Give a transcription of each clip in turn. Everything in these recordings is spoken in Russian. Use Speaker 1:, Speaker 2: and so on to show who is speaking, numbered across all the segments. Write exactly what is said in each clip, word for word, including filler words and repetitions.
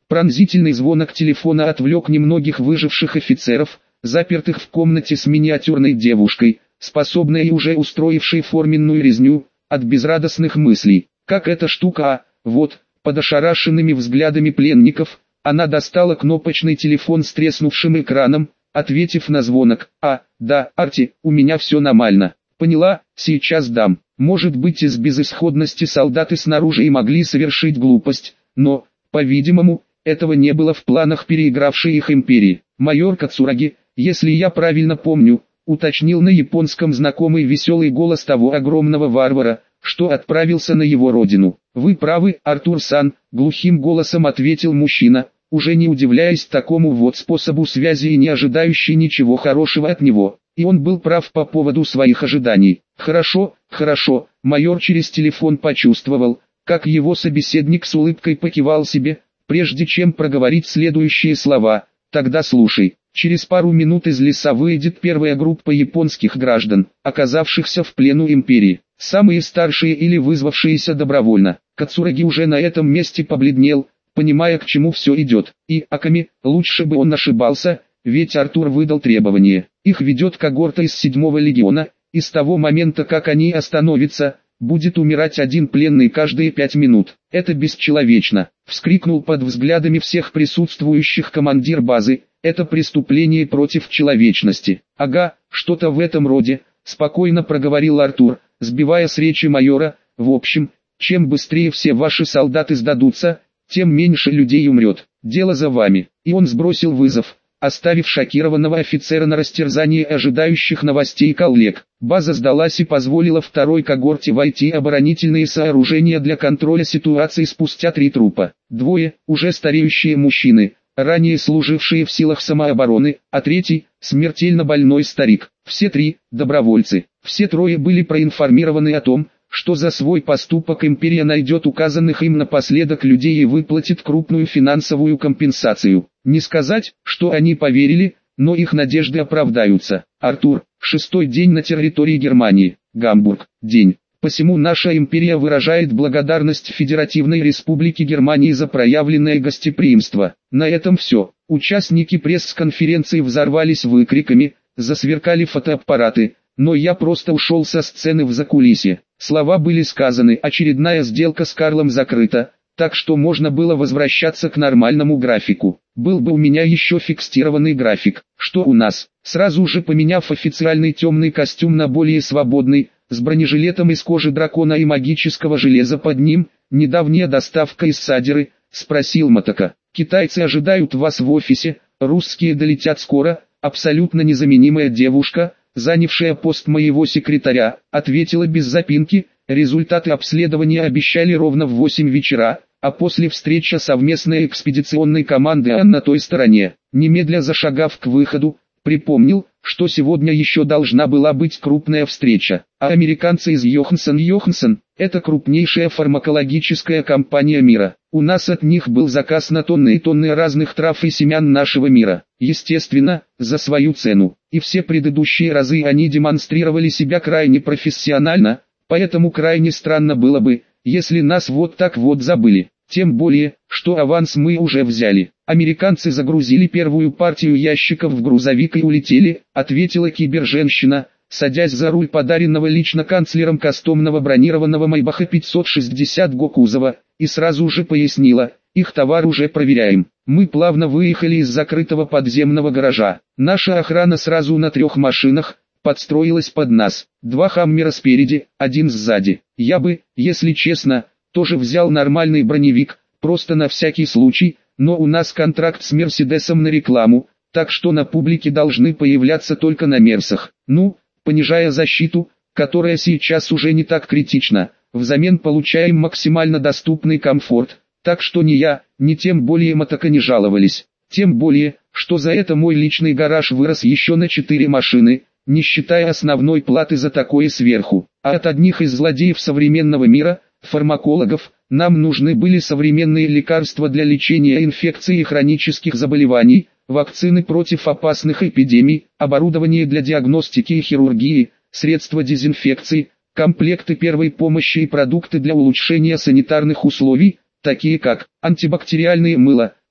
Speaker 1: Пронзительный звонок телефона отвлек немногих выживших офицеров, запертых в комнате с миниатюрной девушкой, способной и уже устроившей форменную резню, от безрадостных мыслей. Как эта штука, а, вот, под ошарашенными взглядами пленников, она достала кнопочный телефон с треснувшим экраном, ответив на звонок. «А, да, Арти, у меня все нормально. Поняла, сейчас дам». Может быть, из безысходности солдаты снаружи и могли совершить глупость, но, по-видимому, этого не было в планах переигравшей их империи. «Майор Кацураги, если я правильно помню», уточнил на японском знакомый веселый голос того огромного варвара, что отправился на его родину. «Вы правы, Артур-сан», глухим голосом ответил мужчина, уже не удивляясь такому вот способу связи и не ожидающий ничего хорошего от него. И он был прав по поводу своих ожиданий. «Хорошо, хорошо», майор через телефон почувствовал, как его собеседник с улыбкой покивал себе, прежде чем проговорить следующие слова. «Тогда слушай, через пару минут из леса выйдет первая группа японских граждан, оказавшихся в плену империи, самые старшие или вызвавшиеся добровольно». Кацураги уже на этом месте побледнел, понимая, к чему все идет, и, Аками, лучше бы он ошибался, ведь Артур выдал требование. Их ведет когорта из седьмого легиона, и с того момента, как они остановятся, будет умирать один пленный каждые пять минут. «Это бесчеловечно», — вскрикнул под взглядами всех присутствующих командир базы, «это преступление против человечности». «Ага, что-то в этом роде», — спокойно проговорил Артур, сбивая с речи майора. «В общем, чем быстрее все ваши солдаты сдадутся, тем меньше людей умрет. Дело за вами». И он сбросил вызов, оставив шокированного офицера на растерзание ожидающих новостей коллег. База сдалась и позволила второй когорте войти оборонительные сооружения для контроля ситуации спустя три трупа. Двое, уже стареющие мужчины, ранее служившие в силах самообороны, а третий, смертельно больной старик. Все три, добровольцы. Все трое были проинформированы о том, что за свой поступок империя найдет указанных им напоследок людей и выплатит крупную финансовую компенсацию. Не сказать, что они поверили, но их надежды оправдаются. Артур, шестой день на территории Германии, Гамбург, день. Посему наша империя выражает благодарность Федеративной Республике Германии за проявленное гостеприимство. На этом все. Участники пресс-конференции взорвались выкриками, засверкали фотоаппараты, но я просто ушел со сцены в закулисье. Слова были сказаны, очередная сделка с Карлом закрыта, так что можно было возвращаться к нормальному графику. Был бы у меня еще фиксированный график. Что у нас? Сразу же поменяв официальный темный костюм на более свободный, с бронежилетом из кожи дракона и магического железа под ним, недавняя доставка из Садиры, спросил Мотока. «Китайцы ожидают вас в офисе, русские долетят скоро», абсолютно незаменимая девушка, занявшая пост моего секретаря, ответила без запинки. Результаты обследования обещали ровно в восемь вечера, а после встреча совместной экспедиционной команды а на той стороне. Немедля зашагав к выходу, припомнил, что сегодня еще должна была быть крупная встреча. А американцы из Йоханссон Йоханссон – это крупнейшая фармакологическая компания мира. У нас от них был заказ на тонны и тонны разных трав и семян нашего мира. Естественно, за свою цену. И все предыдущие разы они демонстрировали себя крайне профессионально, поэтому крайне странно было бы, если нас вот так вот забыли. Тем более, что аванс мы уже взяли. Американцы загрузили первую партию ящиков в грузовик и улетели, ответила киберженщина, садясь за руль подаренного лично канцлером кастомного бронированного Майбаха пятьсот шестьдесят го кузова, и сразу же пояснила, их товар уже проверяем. Мы плавно выехали из закрытого подземного гаража. Наша охрана сразу на трех машинах подстроилась под нас. Два хаммера спереди, один сзади. Я бы, если честно, тоже взял нормальный броневик, просто на всякий случай, но у нас контракт с Мерседесом на рекламу, так что на публике должны появляться только на Мерсах. Ну, понижая защиту, которая сейчас уже не так критична, взамен получаем максимально доступный комфорт, так что ни я, ни тем более Мотока не жаловались. Тем более, что за это мой личный гараж вырос еще на четыре машины, не считая основной платы за такое сверху. А от одних из злодеев современного мира, фармакологов, нам нужны были современные лекарства для лечения инфекций и хронических заболеваний, вакцины против опасных эпидемий, оборудование для диагностики и хирургии, средства дезинфекции, комплекты первой помощи и продукты для улучшения санитарных условий, такие как антибактериальное мыло,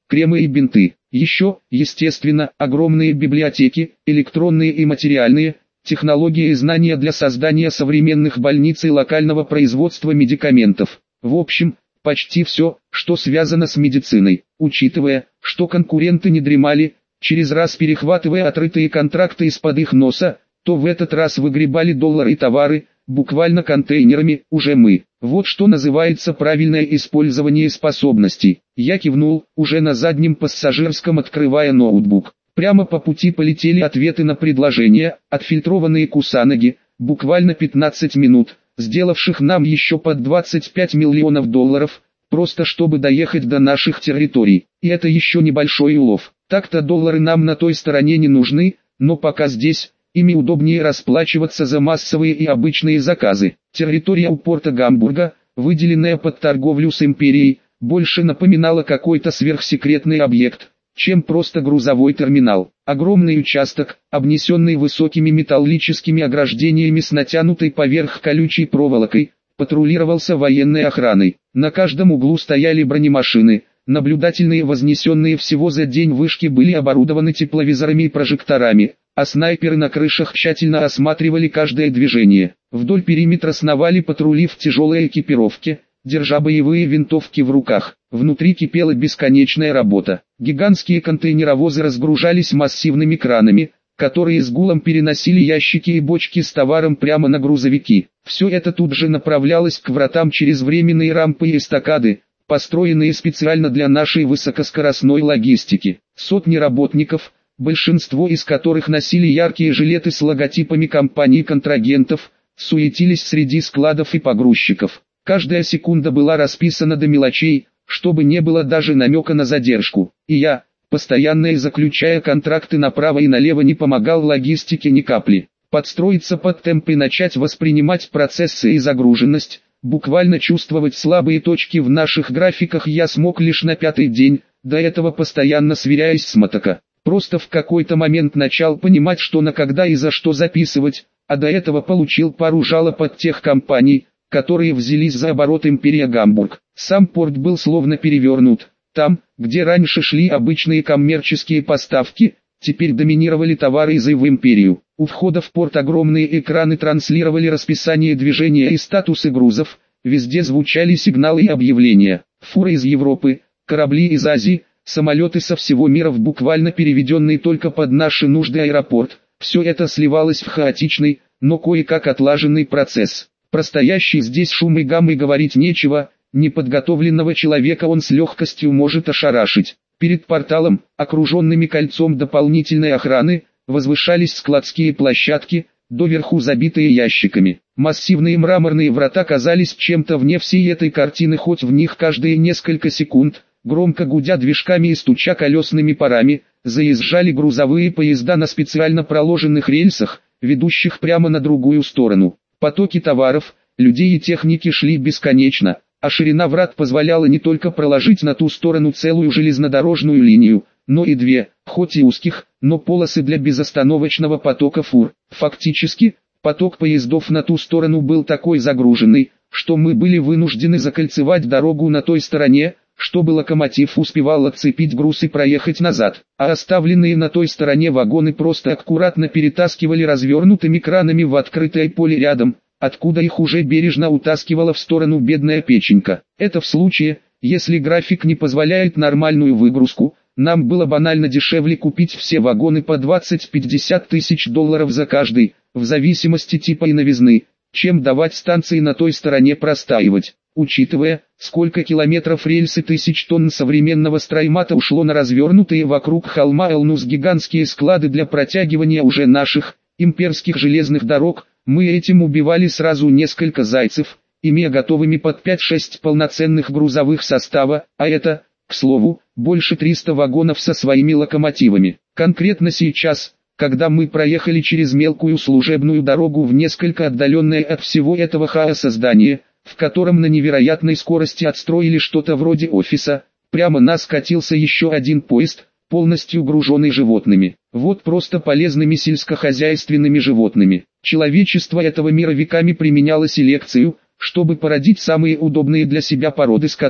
Speaker 1: кремы и бинты. Еще, естественно, огромные библиотеки, электронные и материальные, технологии и знания для создания современных больниц и локального производства медикаментов. В общем, почти все, что связано с медициной. Учитывая, что конкуренты не дремали, через раз перехватывая отрытые контракты из-под их носа, то в этот раз выгребали доллары и товары, буквально контейнерами, уже мы. Вот что называется правильное использование способностей. Я кивнул, уже на заднем пассажирском открывая ноутбук. Прямо по пути полетели ответы на предложения, отфильтрованные Кусанаги, буквально пятнадцать минут, сделавших нам еще под двадцать пять миллионов долларов, просто чтобы доехать до наших территорий. И это еще небольшой улов. Так-то доллары нам на той стороне не нужны, но пока здесь, ими удобнее расплачиваться за массовые и обычные заказы. Территория у порта Гамбурга, выделенная под торговлю с империей, больше напоминала какой-то сверхсекретный объект, чем просто грузовой терминал. Огромный участок, обнесенный высокими металлическими ограждениями с натянутой поверх колючей проволокой, патрулировался военной охраной. На каждом углу стояли бронемашины, наблюдательные вознесенные всего за день вышки были оборудованы тепловизорами и прожекторами, а снайперы на крышах тщательно осматривали каждое движение. Вдоль периметра сновали патрули в тяжелой экипировке, держа боевые винтовки в руках. Внутри кипела бесконечная работа. Гигантские контейнеровозы разгружались массивными кранами, которые с гулом переносили ящики и бочки с товаром прямо на грузовики. Все это тут же направлялось к вратам через временные рампы и эстакады, построенные специально для нашей высокоскоростной логистики. Сотни работников, большинство из которых носили яркие жилеты с логотипами компаний-контрагентов, суетились среди складов и погрузчиков. Каждая секунда была расписана до мелочей, чтобы не было даже намека на задержку. И я, постоянно заключая контракты направо и налево, не помогал логистике ни капли. Подстроиться под темп и начать воспринимать процессы и загруженность, буквально чувствовать слабые точки в наших графиках я смог лишь на пятый день, до этого постоянно сверяясь с мотока. Просто в какой-то момент начал понимать, что на когда и за что записывать, а до этого получил пару жалоб от тех компаний, которые взялись за оборот империя Гамбург. Сам порт был словно перевернут. Там, где раньше шли обычные коммерческие поставки, теперь доминировали товары из в империю. У входа в порт огромные экраны транслировали расписание движения и статусы грузов, везде звучали сигналы и объявления. Фуры из Европы, корабли из Азии, самолеты со всего мира в буквально переведенный только под наши нужды аэропорт. Все это сливалось в хаотичный, но кое-как отлаженный процесс. Простоящий здесь шум и гам и говорить нечего, неподготовленного человека он с легкостью может ошарашить. Перед порталом, окруженными кольцом дополнительной охраны, возвышались складские площадки, доверху забитые ящиками. Массивные мраморные врата казались чем-то вне всей этой картины, хоть в них каждые несколько секунд, громко гудя движками и стуча колесными парами, заезжали грузовые поезда на специально проложенных рельсах, ведущих прямо на другую сторону. Потоки товаров, людей и техники шли бесконечно, а ширина врат позволяла не только проложить на ту сторону целую железнодорожную линию, но и две, хоть и узких, но полосы для безостановочного потока фур. Фактически, поток поездов на ту сторону был такой загруженный, что мы были вынуждены закольцевать дорогу на той стороне, чтобы локомотив успевал отцепить груз и проехать назад, а оставленные на той стороне вагоны просто аккуратно перетаскивали развернутыми кранами в открытое поле рядом, откуда их уже бережно утаскивала в сторону бедная печенька. Это в случае, если график не позволяет нормальную выгрузку. Нам было банально дешевле купить все вагоны по двадцать-пятьдесят тысяч долларов за каждый, в зависимости типа и новизны, чем давать станции на той стороне простаивать. Учитывая, сколько километров рельс и тысяч тонн современного строймата ушло на развернутые вокруг холма Элнус гигантские склады для протягивания уже наших, имперских железных дорог, мы этим убивали сразу несколько зайцев, имея готовыми под пять-шесть полноценных грузовых состава, а это, к слову, больше триста вагонов со своими локомотивами. Конкретно сейчас, когда мы проехали через мелкую служебную дорогу в несколько отдаленное от всего этого хаоса здание, в котором на невероятной скорости отстроили что-то вроде офиса, прямо нас катился еще один поезд, полностью груженный животными. Вот просто полезными сельскохозяйственными животными. Человечество этого мира веками применяло селекцию, чтобы породить самые удобные для себя породы скота,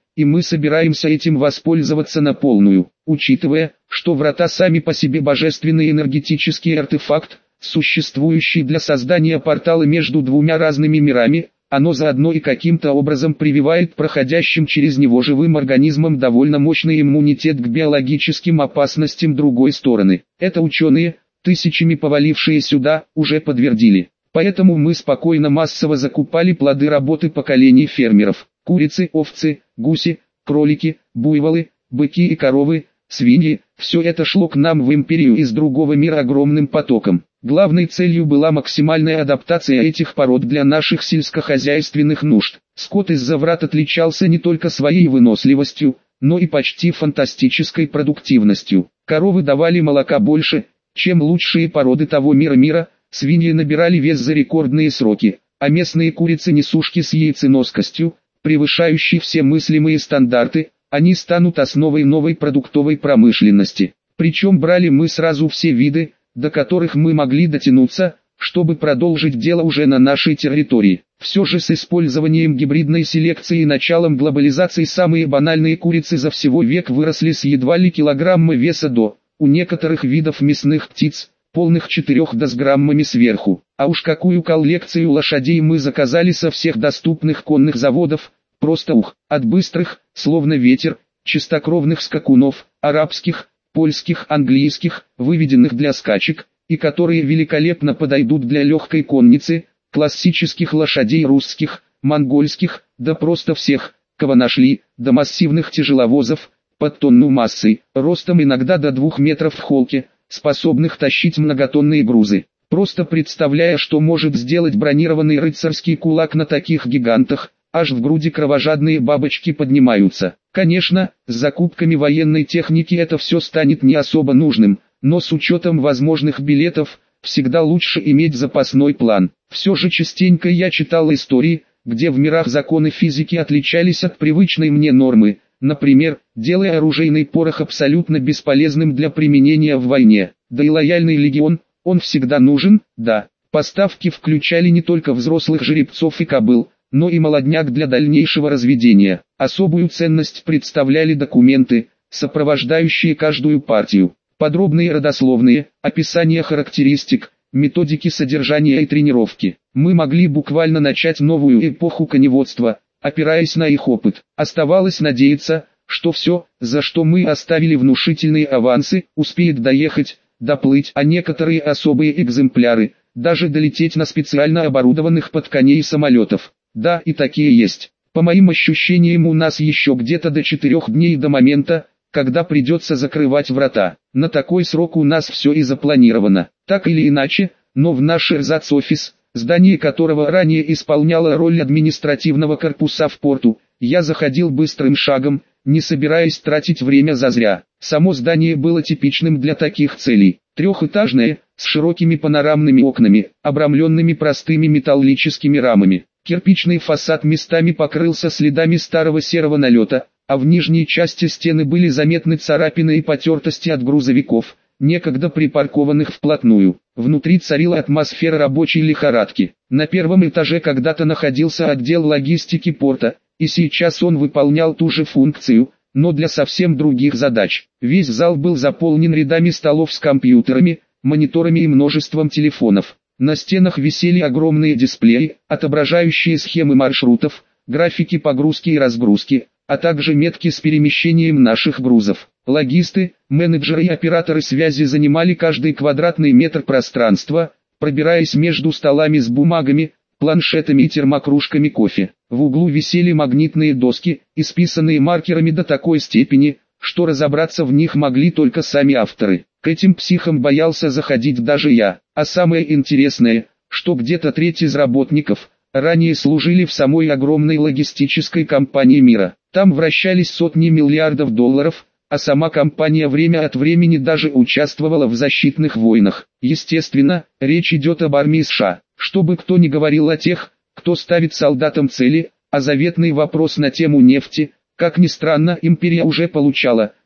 Speaker 1: и мы собираемся этим воспользоваться на полную. Учитывая, что врата сами по себе божественный энергетический артефакт, существующий для создания портала между двумя разными мирами, оно заодно и каким-то образом прививает проходящим через него живым организмам довольно мощный иммунитет к биологическим опасностям другой стороны. Это ученые, тысячами повалившие сюда, уже подтвердили. Поэтому мы спокойно массово закупали плоды работы поколений фермеров. Курицы, овцы, гуси, кролики, буйволы, быки и коровы, свиньи – все это шло к нам в империю из другого мира огромным потоком. Главной целью была максимальная адаптация этих пород для наших сельскохозяйственных нужд. Скот из-за врат отличался не только своей выносливостью, но и почти фантастической продуктивностью. Коровы давали молока больше, чем лучшие породы того мира мира, свиньи набирали вес за рекордные сроки, а местные курицы-несушки с яйценоскостью, превышающей все мыслимые стандарты, они станут основой новой продуктовой промышленности. Причем брали мы сразу все виды, до которых мы могли дотянуться, чтобы продолжить дело уже на нашей территории. Все же с использованием гибридной селекции и началом глобализации самые банальные курицы за всего век выросли с едва ли килограмма веса до, у некоторых видов мясных птиц, полных четырёх до с граммами сверху. А уж какую коллекцию лошадей мы заказали со всех доступных конных заводов, просто ух, от быстрых, словно ветер, чистокровных скакунов, арабских, польских, английских, выведенных для скачек, и которые великолепно подойдут для легкой конницы, классических лошадей русских, монгольских, да просто всех, кого нашли, до массивных тяжеловозов, под тонну массой, ростом иногда до двух метров в холке, способных тащить многотонные грузы. Просто представляя, что может сделать бронированный рыцарский кулак на таких гигантах, аж в груди кровожадные бабочки поднимаются. Конечно, с закупками военной техники это все станет не особо нужным, но с учетом возможных билетов, всегда лучше иметь запасной план. Все же частенько я читал истории, где в мирах законы физики отличались от привычной мне нормы, например, делая оружейный порох абсолютно бесполезным для применения в войне. Да и лояльный легион, он всегда нужен, да. Поставки включали не только взрослых жеребцов и кобыл, но и молодняк для дальнейшего разведения. Особую ценность представляли документы, сопровождающие каждую партию. Подробные родословные, описание характеристик, методики содержания и тренировки. Мы могли буквально начать новую эпоху коневодства, опираясь на их опыт. Оставалось надеяться, что все, за что мы оставили внушительные авансы, успеет доехать, доплыть, а некоторые особые экземпляры, даже долететь на специально оборудованных под коней самолетов. Да, и такие есть. По моим ощущениям, у нас еще где-то до четырех дней до момента, когда придется закрывать врата. На такой срок у нас все и запланировано. Так или иначе, но в наш эрзац-офис, здание которого ранее исполняло роль административного корпуса в порту, я заходил быстрым шагом, не собираясь тратить время зазря. Само здание было типичным для таких целей. Трехэтажное, с широкими панорамными окнами, обрамленными простыми металлическими рамами. Кирпичный фасад местами покрылся следами старого серого налета, а в нижней части стены были заметны царапины и потертости от грузовиков, некогда припаркованных вплотную. Внутри царила атмосфера рабочей лихорадки. На первом этаже когда-то находился отдел логистики порта, и сейчас он выполнял ту же функцию, но для совсем других задач. Весь зал был заполнен рядами столов с компьютерами, мониторами и множеством телефонов. На стенах висели огромные дисплеи, отображающие схемы маршрутов, графики погрузки и разгрузки, а также метки с перемещением наших грузов. Логисты, менеджеры и операторы связи занимали каждый квадратный метр пространства, пробираясь между столами с бумагами, планшетами и термокружками кофе. В углу висели магнитные доски, исписанные маркерами до такой степени, что разобраться в них могли только сами авторы. К этим психам боялся заходить даже я. А самое интересное, что где-то треть из работников ранее служили в самой огромной логистической компании мира. Там вращались сотни миллиардов долларов, а сама компания время от времени даже участвовала в защитных войнах. Естественно, речь идет об армии США. Чтобы кто ни говорил о тех, кто ставит солдатам цели, а заветный вопрос на тему нефти, как ни странно, империя уже получала,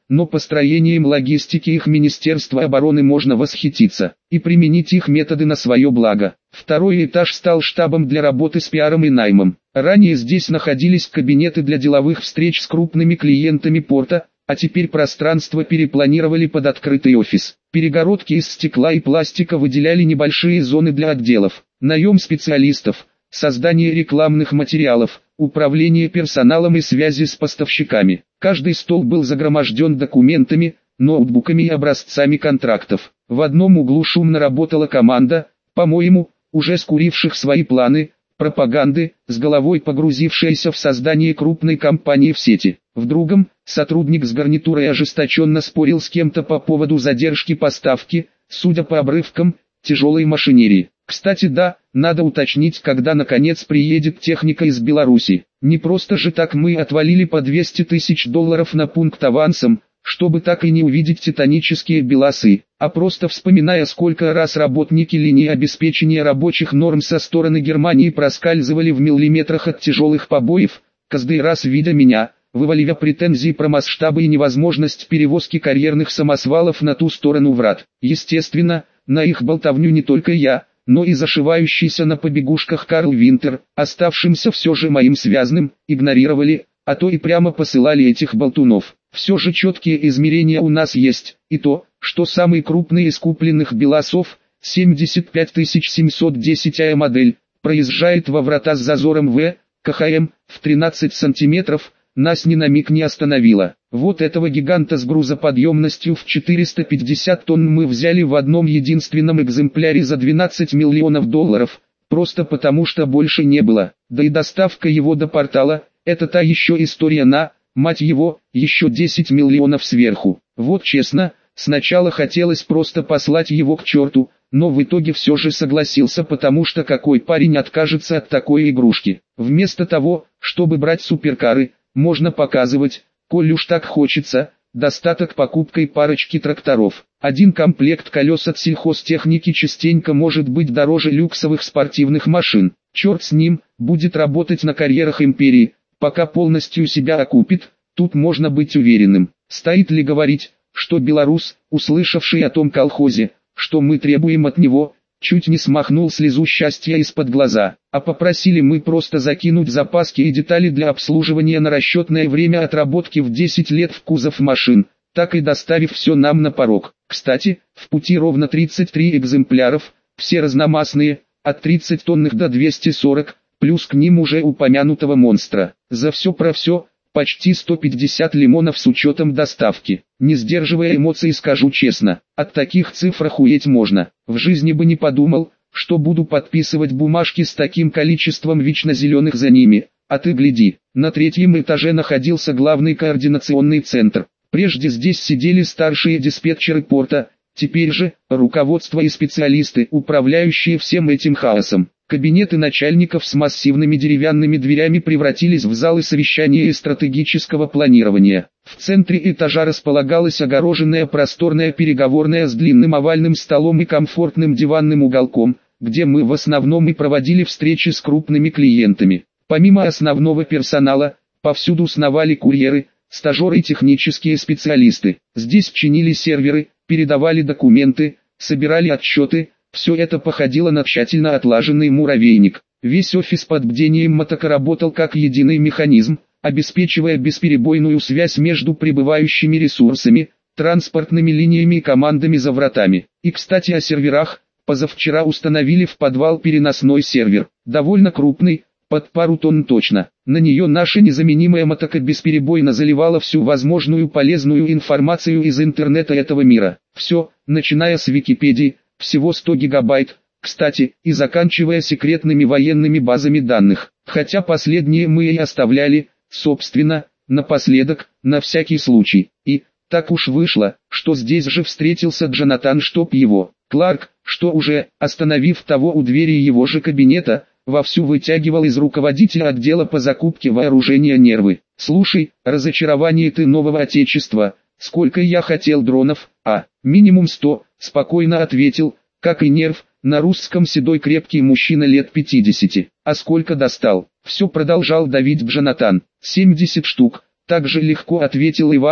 Speaker 1: но построением логистики их Министерства обороны можно восхититься и применить их методы на свое благо. Второй этаж стал штабом для работы с пиаром и наймом. Ранее здесь находились кабинеты для деловых встреч с крупными клиентами порта, а теперь пространство перепланировали под открытый офис. Перегородки из стекла и пластика выделяли небольшие зоны для отделов, наем специалистов, создание рекламных материалов, управление персоналом и связи с поставщиками. Каждый стол был загроможден документами, ноутбуками и образцами контрактов. В одном углу шумно работала команда, по-моему, уже скуривших свои планы, пропаганды, с головой погрузившаяся в создание крупной компании в сети. В другом, сотрудник с гарнитурой ожесточенно спорил с кем-то по поводу задержки поставки, судя по обрывкам, тяжелой машинерии. Кстати, да, надо уточнить, когда наконец приедет техника из Беларуси. Не просто же так мы отвалили по двести тысяч долларов на пункт авансом, чтобы так и не увидеть титанические беласы, а просто вспоминая, сколько раз работники линии обеспечения рабочих норм со стороны Германии проскальзывали в миллиметрах от тяжелых побоев, каждый раз видя меня, вываливая претензии про масштабы и невозможность перевозки карьерных самосвалов на ту сторону врат. Естественно, на их болтовню не только я, но и зашивающийся на побегушках Карл Винтер, оставшимся все же моим связным, игнорировали, а то и прямо посылали этих болтунов. Все же четкие измерения у нас есть, и то, что самый крупный из купленных беласов, семьдесят пять тысяч семьсот десять АЭ модель, проезжает во врата с зазором В, КХМ, в тринадцать сантиметров, нас ни на миг не остановило. Вот этого гиганта с грузоподъемностью в четыреста пятьдесят тонн мы взяли в одном единственном экземпляре за двенадцать миллионов долларов, просто потому что больше не было. Да и доставка его до портала, это та еще история на, мать его, еще десять миллионов сверху. Вот честно, сначала хотелось просто послать его к черту, но в итоге все же согласился, потому что какой парень откажется от такой игрушки. Вместо того, чтобы брать суперкары, можно показывать, коль уж так хочется, достаток покупкой парочки тракторов. Один комплект колес от сельхозтехники частенько может быть дороже люксовых спортивных машин. Черт с ним, будет работать на карьерах империи, пока полностью себя окупит, тут можно быть уверенным. Стоит ли говорить, что белорус, услышавший о том колхозе, что мы требуем от него, чуть не смахнул слезу счастья из-под глаза, а попросили мы просто закинуть запаски и детали для обслуживания на расчетное время отработки в десять лет в кузов машин, так и доставив все нам на порог. Кстати, в пути ровно тридцать три экземпляров, все разномастные, от тридцати тонных до двухсот сорока, плюс к ним уже упомянутого монстра. За все про все, почти сто пятьдесят лимонов с учетом доставки. Не сдерживая эмоций, скажу честно, от таких цифр охуеть можно. В жизни бы не подумал, что буду подписывать бумажки с таким количеством вечно зеленых за ними. А ты гляди, на третьем этаже находился главный координационный центр. Прежде здесь сидели старшие диспетчеры порта, теперь же руководство и специалисты, управляющие всем этим хаосом. Кабинеты начальников с массивными деревянными дверями превратились в залы совещания и стратегического планирования. В центре этажа располагалась огороженная просторная переговорная с длинным овальным столом и комфортным диванным уголком, где мы в основном и проводили встречи с крупными клиентами. Помимо основного персонала, повсюду сновали курьеры, стажеры и технические специалисты. Здесь чинили серверы, передавали документы, собирали отчеты. Все это походило на тщательно отлаженный муравейник. Весь офис под бдением Мотока работал как единый механизм, обеспечивая бесперебойную связь между прибывающими ресурсами, транспортными линиями и командами за вратами. И кстати о серверах, позавчера установили в подвал переносной сервер, довольно крупный, под пару тонн точно. На нее наша незаменимая Мотока бесперебойно заливала всю возможную полезную информацию из интернета этого мира. Все, начиная с Википедии, всего сто гигабайт, кстати, и заканчивая секретными военными базами данных. Хотя последние мы и оставляли, собственно, напоследок, на всякий случай. И, так уж вышло, что здесь же встретился Джонатан, чтоб его, Кларк, что уже, остановив того у двери его же кабинета, вовсю вытягивал из руководителя отдела по закупке вооружения нервы. «Слушай, разочарование ты нового отечества, сколько я хотел дронов, а, минимум сто», спокойно ответил, как и нерв, на русском седой крепкий мужчина лет пятидесяти. «А сколько достал?» Все продолжал давить Джонатан. «семьдесят штук», так же легко ответил Иван,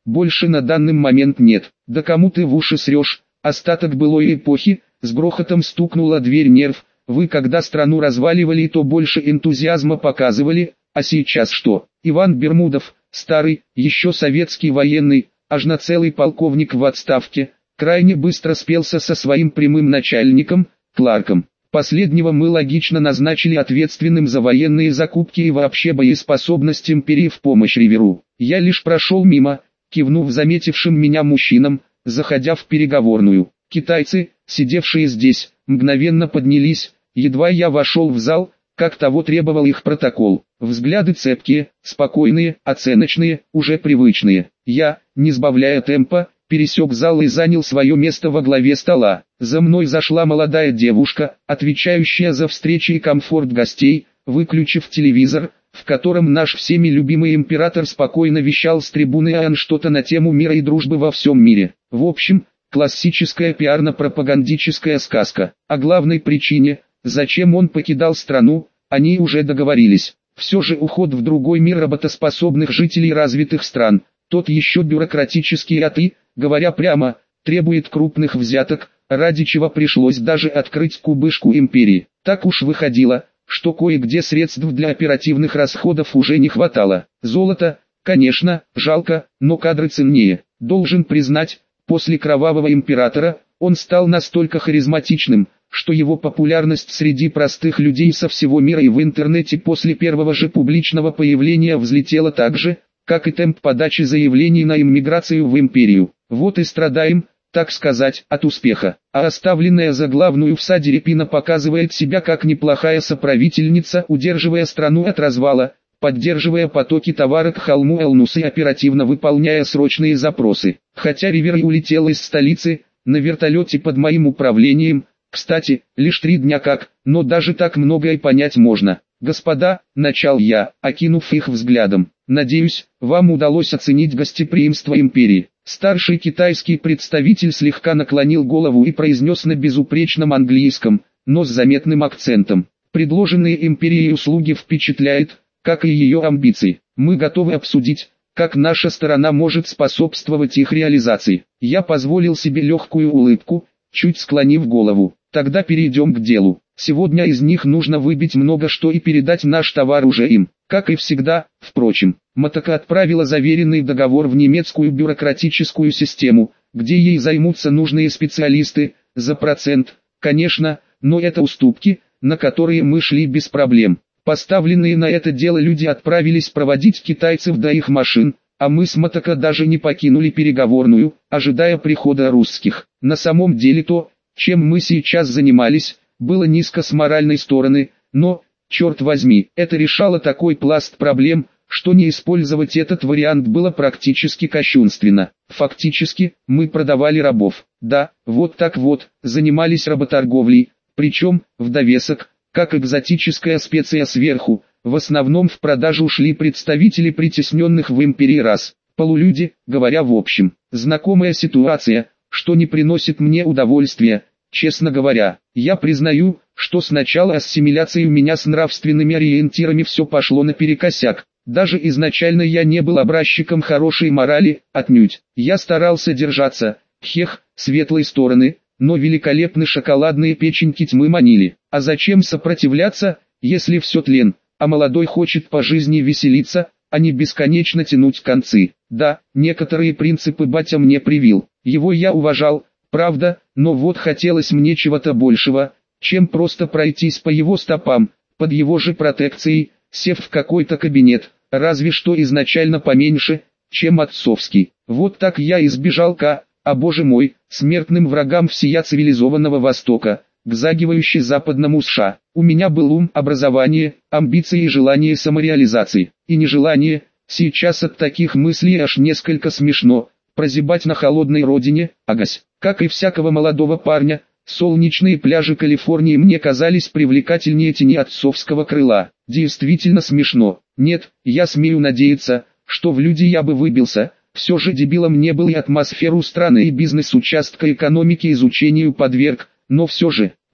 Speaker 1: больше на данный момент нет. Да кому ты в уши срешь, остаток былой эпохи, с грохотом стукнула дверь нерв. Вы когда страну разваливали, то больше энтузиазма показывали, а сейчас что? Иван Бермудов, старый, еще советский военный, аж на целый полковник в отставке, крайне быстро спелся со своим прямым начальником, Кларком. Последнего мы логично назначили ответственным за военные закупки и вообще боеспособность империи в помощь Риверу. Я лишь прошел мимо, кивнув заметившим меня мужчинам, заходя в переговорную. Китайцы, сидевшие здесь, мгновенно поднялись, едва я вошел в зал, как того требовал их протокол. Взгляды цепкие, спокойные, оценочные, уже привычные. Я, не сбавляя темпа, пересек зал и занял свое место во главе стола. За мной зашла молодая девушка, отвечающая за встречи и комфорт гостей, выключив телевизор, в котором наш всеми любимый император спокойно вещал с трибуны АН что-то на тему мира и дружбы во всем мире. В общем, классическая пиарно-пропагандическая сказка. О главной причине, зачем он покидал страну, они уже договорились. Все же уход в другой мир работоспособных жителей развитых стран, тот еще бюрократический ад и, говоря прямо, требует крупных взяток, ради чего пришлось даже открыть кубышку империи. Так уж выходило, что кое-где средств для оперативных расходов уже не хватало. Золото, конечно, жалко, но кадры ценнее. Должен признать, после кровавого императора, он стал настолько харизматичным, что его популярность среди простых людей со всего мира и в интернете после первого же публичного появления взлетела так же, как и темп подачи заявлений на иммиграцию в империю. Вот и страдаем, так сказать, от успеха. А оставленная за главную в саде Репина показывает себя как неплохая соправительница, удерживая страну от развала, поддерживая потоки товара к холму Элнус и оперативно выполняя срочные запросы. Хотя Ривер и улетел из столицы, на вертолете под моим управлением, кстати, лишь три дня как, но даже так многое понять можно. Господа, начал я, окинув их взглядом, надеюсь, вам удалось оценить гостеприимство империи. Старший китайский представитель слегка наклонил голову и произнес на безупречном английском, но с заметным акцентом. Предложенные империей услуги впечатляют, как и ее амбиции. Мы готовы обсудить, как наша сторона может способствовать их реализации. Я позволил себе легкую улыбку, чуть склонив голову. Тогда перейдем к делу. Сегодня из них нужно выбить много что и передать наш товар уже им. Как и всегда, впрочем, Мотока отправила заверенный договор в немецкую бюрократическую систему, где ей займутся нужные специалисты, за процент, конечно, но это уступки, на которые мы шли без проблем. Поставленные на это дело люди отправились проводить китайцев до их машин, а мы с Мотока даже не покинули переговорную, ожидая прихода русских. На самом деле то, чем мы сейчас занимались, было низко с моральной стороны, но, черт возьми, это решало такой пласт проблем, что не использовать этот вариант было практически кощунственно. Фактически, мы продавали рабов. Да, вот так вот, занимались работорговлей, причем, в довесок, как экзотическая специя сверху, в основном в продажу шли представители притесненных в империи рас, полулюди, говоря в общем. Знакомая ситуация, что не приносит мне удовольствия. Честно говоря, я признаю, что с начала ассимиляции у меня с нравственными ориентирами все пошло наперекосяк. Даже изначально я не был образчиком хорошей морали, отнюдь. Я старался держаться, хех, светлой стороны, но великолепны шоколадные печеньки тьмы манили. А зачем сопротивляться, если все тлен, а молодой хочет по жизни веселиться, а не бесконечно тянуть концы? Да, некоторые принципы батя мне привил, его я уважал, правда, но вот хотелось мне чего-то большего, чем просто пройтись по его стопам, под его же протекцией, сев в какой-то кабинет, разве что изначально поменьше, чем отцовский. Вот так я избежал К, а боже мой, смертным врагам всея цивилизованного Востока, к загивающей западному США. У меня был ум, образование, амбиции и желание самореализации. И нежелание, сейчас от таких мыслей аж несколько смешно, прозябать на холодной родине, агась. Как и всякого молодого парня, солнечные пляжи Калифорнии мне казались привлекательнее тени отцовского крыла. Действительно смешно. Нет, я смею надеяться, что в люди я бы выбился, все же дебилом не был и атмосферу страны и бизнес-участка экономики изучению подверг, но все же,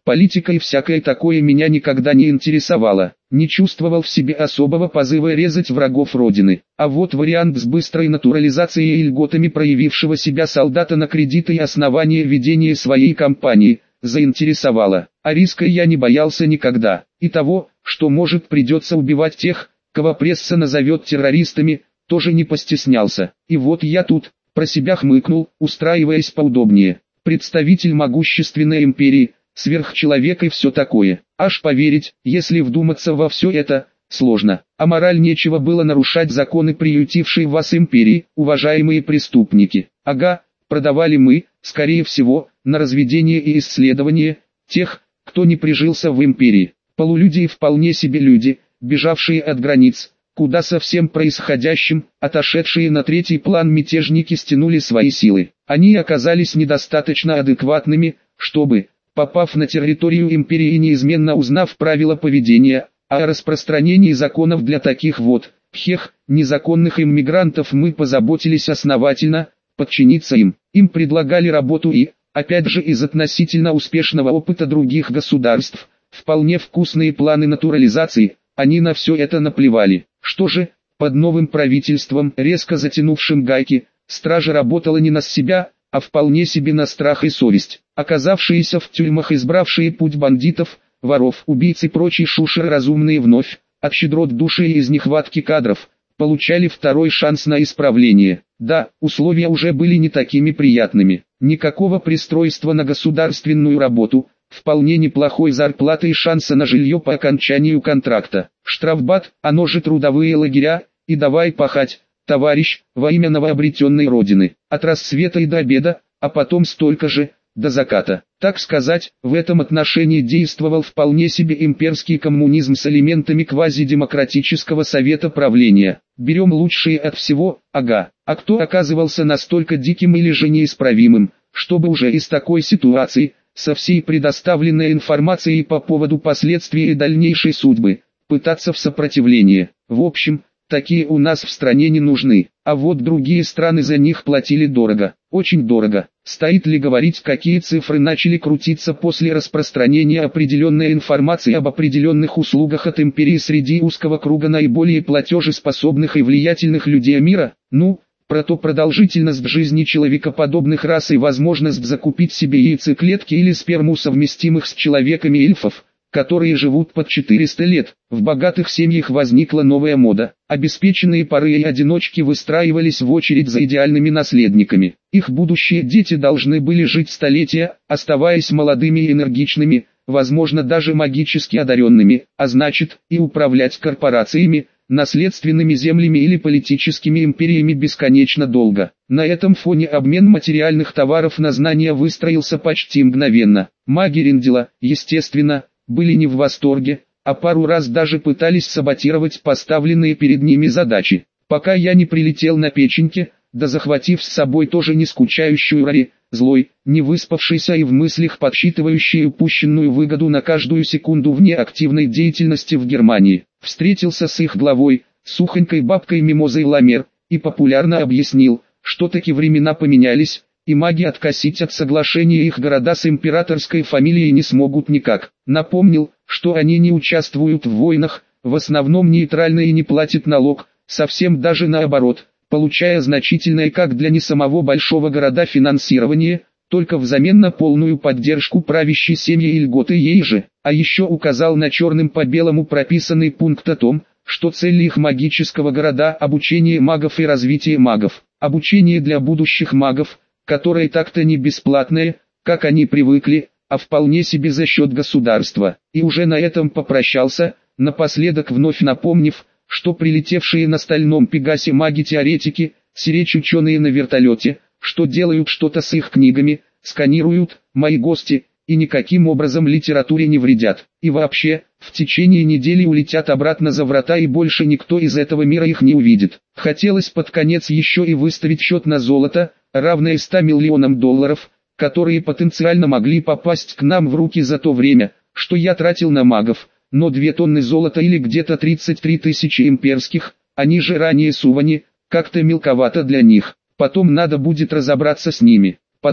Speaker 1: Политика и всякое такое меня никогда не интересовало, не чувствовал в себе особого позыва резать врагов Родины. А вот вариант с быстрой натурализацией и льготами проявившего себя солдата на кредиты и основания ведения своей кампании, заинтересовало. А риска я не боялся никогда. И того, что может придется убивать тех, кого пресса назовет террористами, тоже не постеснялся. И вот я тут, про себя хмыкнул, устраиваясь поудобнее. Представитель могущественной империи, сверхчеловек и все такое. Аж поверить, если вдуматься во все это, сложно. А мораль нечего было нарушать законы приютившей вас империи, уважаемые преступники. Ага, продавали мы, скорее всего, на разведение и исследование, тех, кто не прижился в империи. Полулюди и вполне себе люди, бежавшие от границ, куда со всем происходящим, отошедшие на третий план мятежники стянули свои силы. Они оказались недостаточно адекватными, чтобы, попав на территорию империи и неизменно узнав правила поведения, о распространении законов для таких вот, пхех, незаконных иммигрантов мы позаботились основательно, подчиниться им. Им предлагали работу и, опять же из относительно успешного опыта других государств, вполне вкусные планы натурализации, они на все это наплевали. Что же, под новым правительством, резко затянувшим гайки, стража работала не на себя, а вполне себе на страх и совесть. Оказавшиеся в тюрьмах, избравшие путь бандитов, воров, убийц и прочей шушеры разумные вновь, от щедрот души и из нехватки кадров, получали второй шанс на исправление. Да, условия уже были не такими приятными. Никакого пристройства на государственную работу, вполне неплохой зарплаты и шанса на жилье по окончанию контракта. Штрафбат, оно же трудовые лагеря, и давай пахать, товарищ, во имя новообретенной родины. От рассвета и до обеда, а потом столько же, до заката. Так сказать, в этом отношении действовал вполне себе имперский коммунизм с элементами квазидемократического совета правления. Берем лучшие от всего, ага. А кто оказывался настолько диким или же неисправимым, чтобы уже из такой ситуации, со всей предоставленной информацией по поводу последствий и дальнейшей судьбы, пытаться в сопротивление? В общем, такие у нас в стране не нужны, а вот другие страны за них платили дорого, очень дорого. Стоит ли говорить, какие цифры начали крутиться после распространения определенной информации об определенных услугах от империи среди узкого круга наиболее платежеспособных и влиятельных людей мира? Ну, про то продолжительность жизни человекоподобных рас и возможность закупить себе яйцеклетки или сперму совместимых с человеками эльфов, которые живут под четыреста лет. В богатых семьях возникла новая мода. Обеспеченные пары и одиночки выстраивались в очередь за идеальными наследниками. Их будущие дети должны были жить столетия, оставаясь молодыми и энергичными, возможно даже магически одаренными, а значит, и управлять корпорациями, наследственными землями или политическими империями бесконечно долго. На этом фоне обмен материальных товаров на знания выстроился почти мгновенно. Маги Рендела, естественно, были не в восторге, а пару раз даже пытались саботировать поставленные перед ними задачи. Пока я не прилетел на печеньке, да захватив с собой тоже не скучающую Рари, злой, не выспавшийся и в мыслях подсчитывающий упущенную выгоду на каждую секунду вне активной деятельности в Германии, встретился с их главой, сухонькой бабкой Мимозой Ламер, и популярно объяснил, что таки времена поменялись, и маги откосить от соглашения их города с императорской фамилией не смогут никак. Напомнил, что они не участвуют в войнах, в основном нейтральны и не платят налог, совсем даже наоборот, получая значительное как для не самого большого города финансирование, только взамен на полную поддержку правящей семьи и льготы ей же, а еще указал на черным по белому прописанный пункт о том, что цель их магического города – обучение магов и развитие магов, обучение для будущих магов, которое так-то не бесплатное, как они привыкли, а вполне себе за счет государства, и уже на этом попрощался, напоследок вновь напомнив, что прилетевшие на стальном Пегасе маги-теоретики, сиречь ученые на вертолете, что делают что-то с их книгами, сканируют, мои гости, и никаким образом литературе не вредят. И вообще, в течение недели улетят обратно за врата и больше никто из этого мира их не увидит. Хотелось под конец еще и выставить счет на золото, равное ста миллионам долларов, которые потенциально могли попасть к нам в руки за то время, что я тратил на магов, но две тонны золота или где-то тридцать три тысячи имперских, они же ранее сувани, как-то мелковато для них. Потом надо будет разобраться с ними. Потом,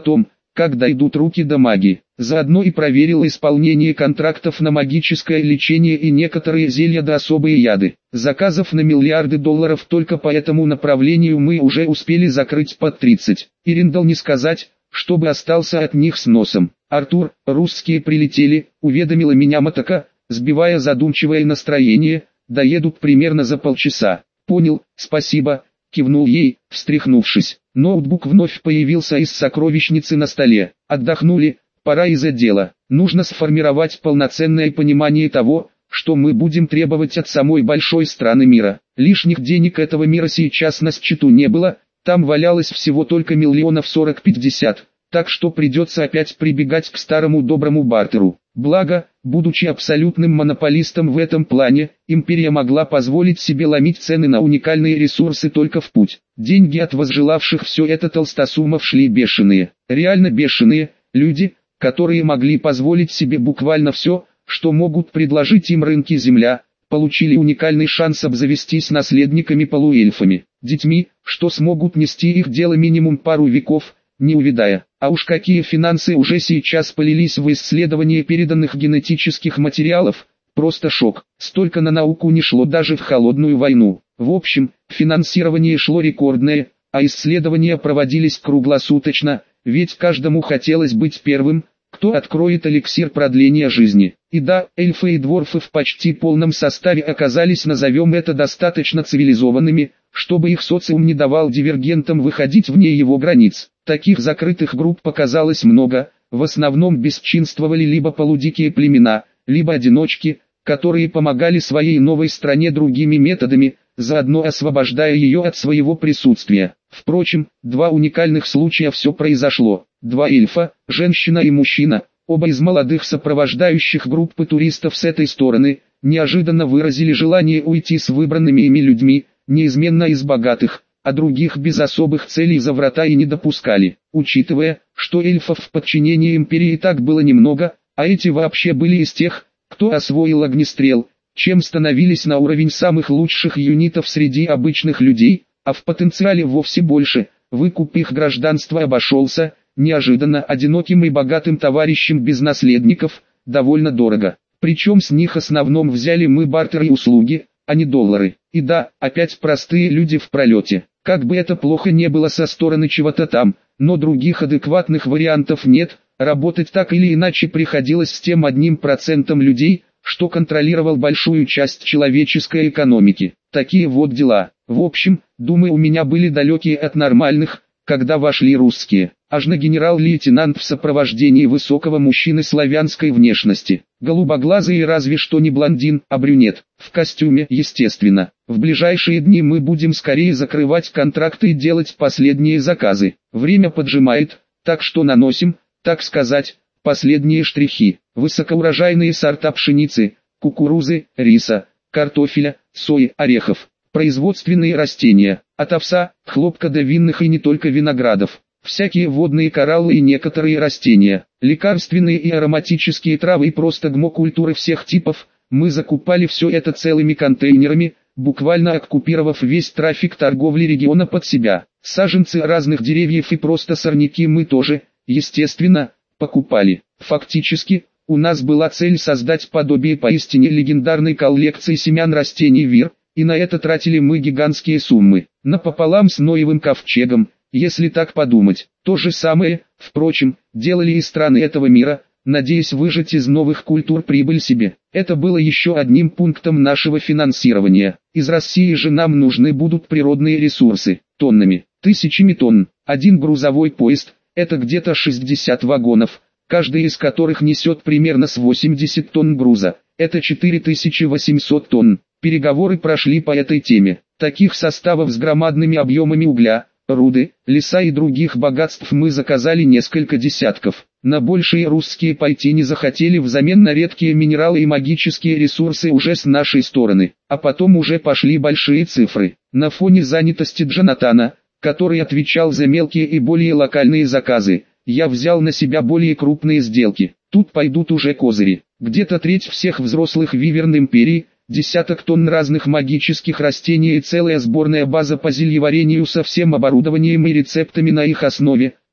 Speaker 1: как дойдут руки до магии. Заодно и проверил исполнение контрактов на магическое лечение и некоторые зелья да особые яды. Заказов на миллиарды долларов только по этому направлению мы уже успели закрыть под тридцать. Ириндал не сказать, чтобы остался от них с носом. «Артур, русские прилетели», — уведомила меня Матака, сбивая задумчивое настроение, «доедут примерно за полчаса». «Понял, спасибо», — кивнул ей, встряхнувшись. Ноутбук вновь появился из сокровищницы на столе. «Отдохнули, пора из отдела. Нужно сформировать полноценное понимание того, что мы будем требовать от самой большой страны мира. Лишних денег этого мира сейчас на счету не было, там валялось всего только миллионов сорок-пятьдесят, так что придется опять прибегать к старому доброму бартеру. Благо, будучи абсолютным монополистом в этом плане, империя могла позволить себе ломить цены на уникальные ресурсы только в путь. Деньги от возжелавших все это толстосумов шли бешеные. Реально бешеные, люди, которые могли позволить себе буквально все, что могут предложить им рынки земля, получили уникальный шанс обзавестись наследниками-полуэльфами, детьми, что смогут нести их дело минимум пару веков, не увядая. А уж какие финансы уже сейчас полились в исследование переданных генетических материалов, просто шок. Столько на науку не шло даже в холодную войну. В общем, финансирование шло рекордное, а исследования проводились круглосуточно, ведь каждому хотелось быть первым, кто откроет эликсир продления жизни. И да, эльфы и дворфы в почти полном составе оказались, назовем это, достаточно цивилизованными, чтобы их социум не давал дивергентам выходить вне его границ. Таких закрытых групп оказалось много, в основном бесчинствовали либо полудикие племена, либо одиночки, которые помогали своей новой стране другими методами, заодно освобождая ее от своего присутствия. Впрочем, два уникальных случая все произошло. Два эльфа, женщина и мужчина, оба из молодых сопровождающих группы туристов с этой стороны, неожиданно выразили желание уйти с выбранными ими людьми, неизменно из богатых, а других без особых целей за врата и не допускали. Учитывая, что эльфов в подчинении империи так было немного, а эти вообще были из тех, кто освоил огнестрел, чем становились на уровень самых лучших юнитов среди обычных людей, а в потенциале вовсе больше, выкуп их гражданства обошелся, неожиданно одиноким и богатым товарищам без наследников, довольно дорого. Причем с них основном взяли мы бартер и услуги, а не доллары. И да, опять простые люди в пролете. Как бы это плохо не было со стороны чего-то там, но других адекватных вариантов нет, работать так или иначе приходилось с тем одним процентом людей, что контролировал большую часть человеческой экономики. Такие вот дела. В общем, думы у меня были далекие от нормальных, когда вошли русские. Аж на генерал-лейтенант в сопровождении высокого мужчины славянской внешности. Голубоглазый и разве что не блондин, а брюнет. В костюме, естественно. В ближайшие дни мы будем скорее закрывать контракты и делать последние заказы. Время поджимает, так что наносим, так сказать, последние штрихи. Высокоурожайные сорта пшеницы, кукурузы, риса, картофеля, сои, орехов. Производственные растения, от овса, хлопка до винных и не только виноградов. Всякие водные кораллы и некоторые растения, лекарственные и ароматические травы и просто гмокультуры всех типов. Мы закупали все это целыми контейнерами, буквально оккупировав весь трафик торговли региона под себя. Саженцы разных деревьев и просто сорняки мы тоже, естественно, покупали. Фактически, у нас была цель создать подобие поистине легендарной коллекции семян растений ВИР, и на это тратили мы гигантские суммы. Напополам с Ноевым ковчегом, если так подумать. То же самое, впрочем, делали и страны этого мира, надеясь выжать из новых культур прибыль себе. Это было еще одним пунктом нашего финансирования. Из России же нам нужны будут природные ресурсы, тоннами, тысячами тонн. Один грузовой поезд, это где-то шестьдесят вагонов, каждый из которых несет примерно с восемьдесят тонн груза. Это четыре тысячи восемьсот тонн. Переговоры прошли по этой теме. Таких составов с громадными объемами угля, руды, леса и других богатств мы заказали несколько десятков. На большие русские пойти не захотели взамен на редкие минералы и магические ресурсы уже с нашей стороны. А потом уже пошли большие цифры. На фоне занятости Джонатана, который отвечал за мелкие и более локальные заказы, я взял на себя более крупные сделки. Тут пойдут уже козыри. Где-то треть всех взрослых виверн империи, десяток тонн разных магических растений и целая сборная база по зельеварению со всем оборудованием и рецептами на их основе,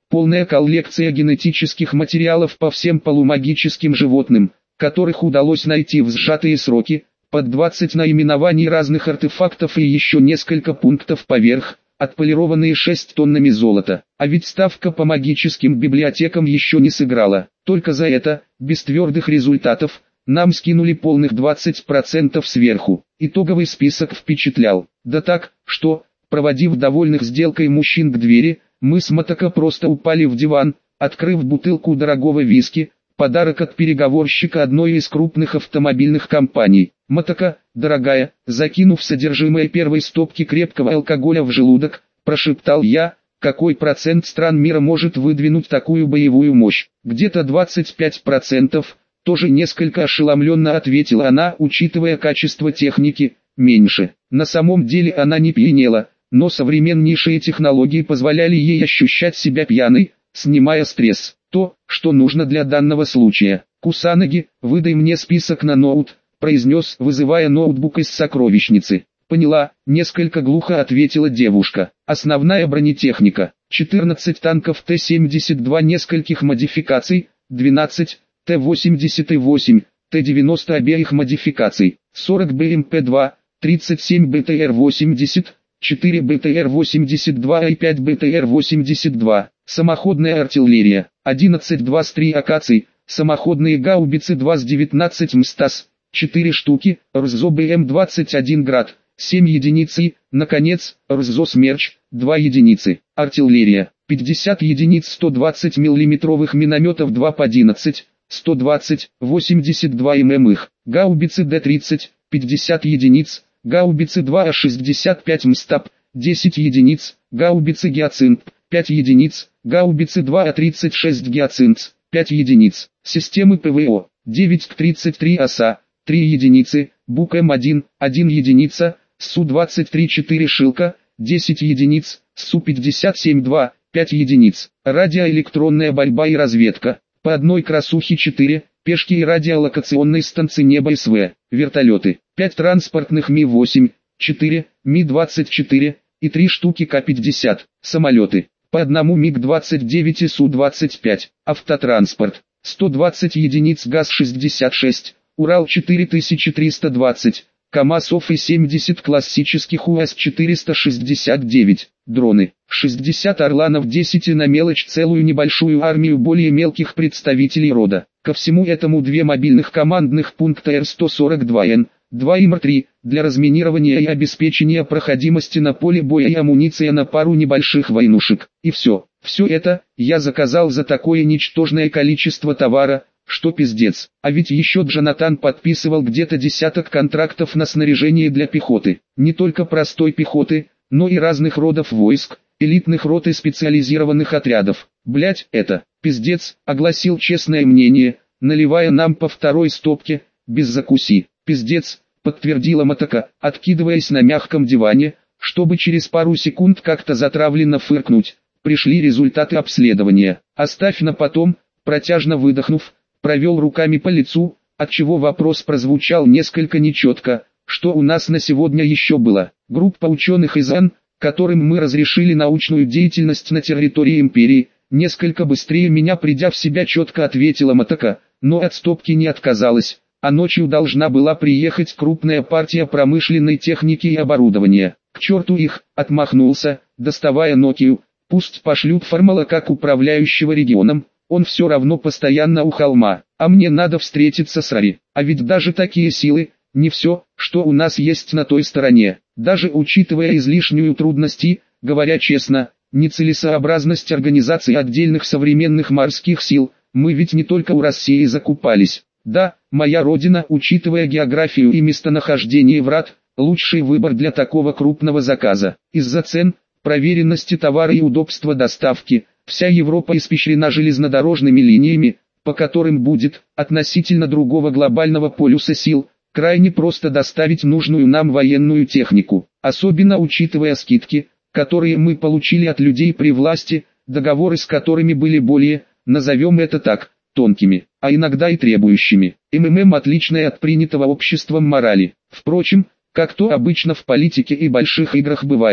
Speaker 1: полная коллекция генетических материалов по всем полумагическим животным, которых удалось найти в сжатые сроки, под двадцать наименований разных артефактов и еще несколько пунктов поверх, отполированные шесть тоннами золота. А ведь ставка по магическим библиотекам еще не сыграла. Только за это, без твердых результатов, нам скинули полных двадцать процентов сверху. Итоговый список впечатлял. Да так, что, проводив довольных сделкой мужчин к двери, мы с Мотоко просто упали в диван, открыв бутылку дорогого виски, подарок от переговорщика одной из крупных автомобильных компаний. Мотоко, дорогая, закинув содержимое первой стопки крепкого алкоголя в желудок, прошептал я, какой процент стран мира может выдвинуть такую боевую мощь? Где-то двадцать пять процентов, тоже несколько ошеломленно ответила она, учитывая качество техники, меньше. На самом деле она не пьянела, но современнейшие технологии позволяли ей ощущать себя пьяной, снимая стресс. То, что нужно для данного случая. Кусанаги, выдай мне список на ноут, произнес, вызывая ноутбук из сокровищницы. Поняла, несколько глухо ответила девушка. Основная бронетехника, четырнадцать танков Т семьдесят два нескольких модификаций, двенадцать, Т восемьдесят восемь, Т девяносто обеих модификаций, сорок Б М П два, тридцать семь Б Т Р восемьдесят, четыре Б Т Р восемьдесят два и пять Б Т Р восемьдесят два, самоходная артиллерия, одиннадцать двадцать три акаций, самоходные гаубицы два с девятнадцать МСТАС, четыре штуки, РЗО Б М двадцать один Град, семь единиц и, наконец, РЗО Смерч, два единицы, артиллерия, пятьдесят единиц сто двадцать миллиметровых минометов два по одиннадцать, сто двадцать, восемьдесят два мм их, гаубицы Д тридцать, пятьдесят единиц, гаубицы два А шестьдесят пять МСТАП, десять единиц, гаубицы Гиацинт, пять единиц, гаубицы два А тридцать шесть Гиацинт, пять единиц, системы П В О, девять к тридцать три ОСА, три единицы, БУК М один, один единица, Су двадцать три четыре Шилка, десять единиц, Су пятьдесят семь два, пять единиц, радиоэлектронная борьба и разведка, по одной красухе четыре, пешки и радиолокационной станции неба С В, вертолеты, пять транспортных Ми восемь, четыре, Ми двадцать четыре и три штуки К пятьдесят, самолеты, по одному МиГ двадцать девять и Су двадцать пять, автотранспорт, сто двадцать единиц ГАЗ шестьдесят шесть, Урал четыре тысячи триста двадцать, КамАЗов и семьдесят классических УАЗ четыреста шестьдесят девять, дроны, шестьдесят Орланов десять и на мелочь целую небольшую армию более мелких представителей рода. Ко всему этому две мобильных командных пункта Р сто сорок два Н, два И М Р три, для разминирования и обеспечения проходимости на поле боя и амуниция на пару небольших войнушек. И все, все это, я заказал за такое ничтожное количество товара, что пиздец. А ведь еще Джонатан подписывал где-то десяток контрактов на снаряжение для пехоты. Не только простой пехоты, но и разных родов войск, элитных рот и специализированных отрядов. Блять, это, пиздец, огласил честное мнение, наливая нам по второй стопке, без закуси. Пиздец, подтвердила Мотоко, откидываясь на мягком диване, чтобы через пару секунд как-то затравленно фыркнуть. Пришли результаты обследования. Оставь на потом, протяжно выдохнув, провел руками по лицу, отчего вопрос прозвучал несколько нечетко. Что у нас на сегодня еще было? Группа ученых из Ан, которым мы разрешили научную деятельность на территории империи, несколько быстрее меня придя в себя четко ответила Мотоко, но от стопки не отказалась, а ночью должна была приехать крупная партия промышленной техники и оборудования. К черту их, отмахнулся, доставая Нокию, пусть пошлют Формала как управляющего регионом. Он все равно постоянно у холма, а мне надо встретиться с Рари. А ведь даже такие силы, не все, что у нас есть на той стороне. Даже учитывая излишнюю трудности, говоря честно, нецелесообразность организации отдельных современных морских сил, мы ведь не только у России закупались. Да, моя родина, учитывая географию и местонахождение врат, лучший выбор для такого крупного заказа. Из-за цен, проверенности товара и удобства доставки, вся Европа испещрена железнодорожными линиями, по которым будет, относительно другого глобального полюса сил, крайне просто доставить нужную нам военную технику, особенно учитывая скидки, которые мы получили от людей при власти, договоры с которыми были более, назовем это так, тонкими, а иногда и требующими. МММ отличная от принятого обществом морали. Впрочем, как то обычно в политике и больших играх бывает,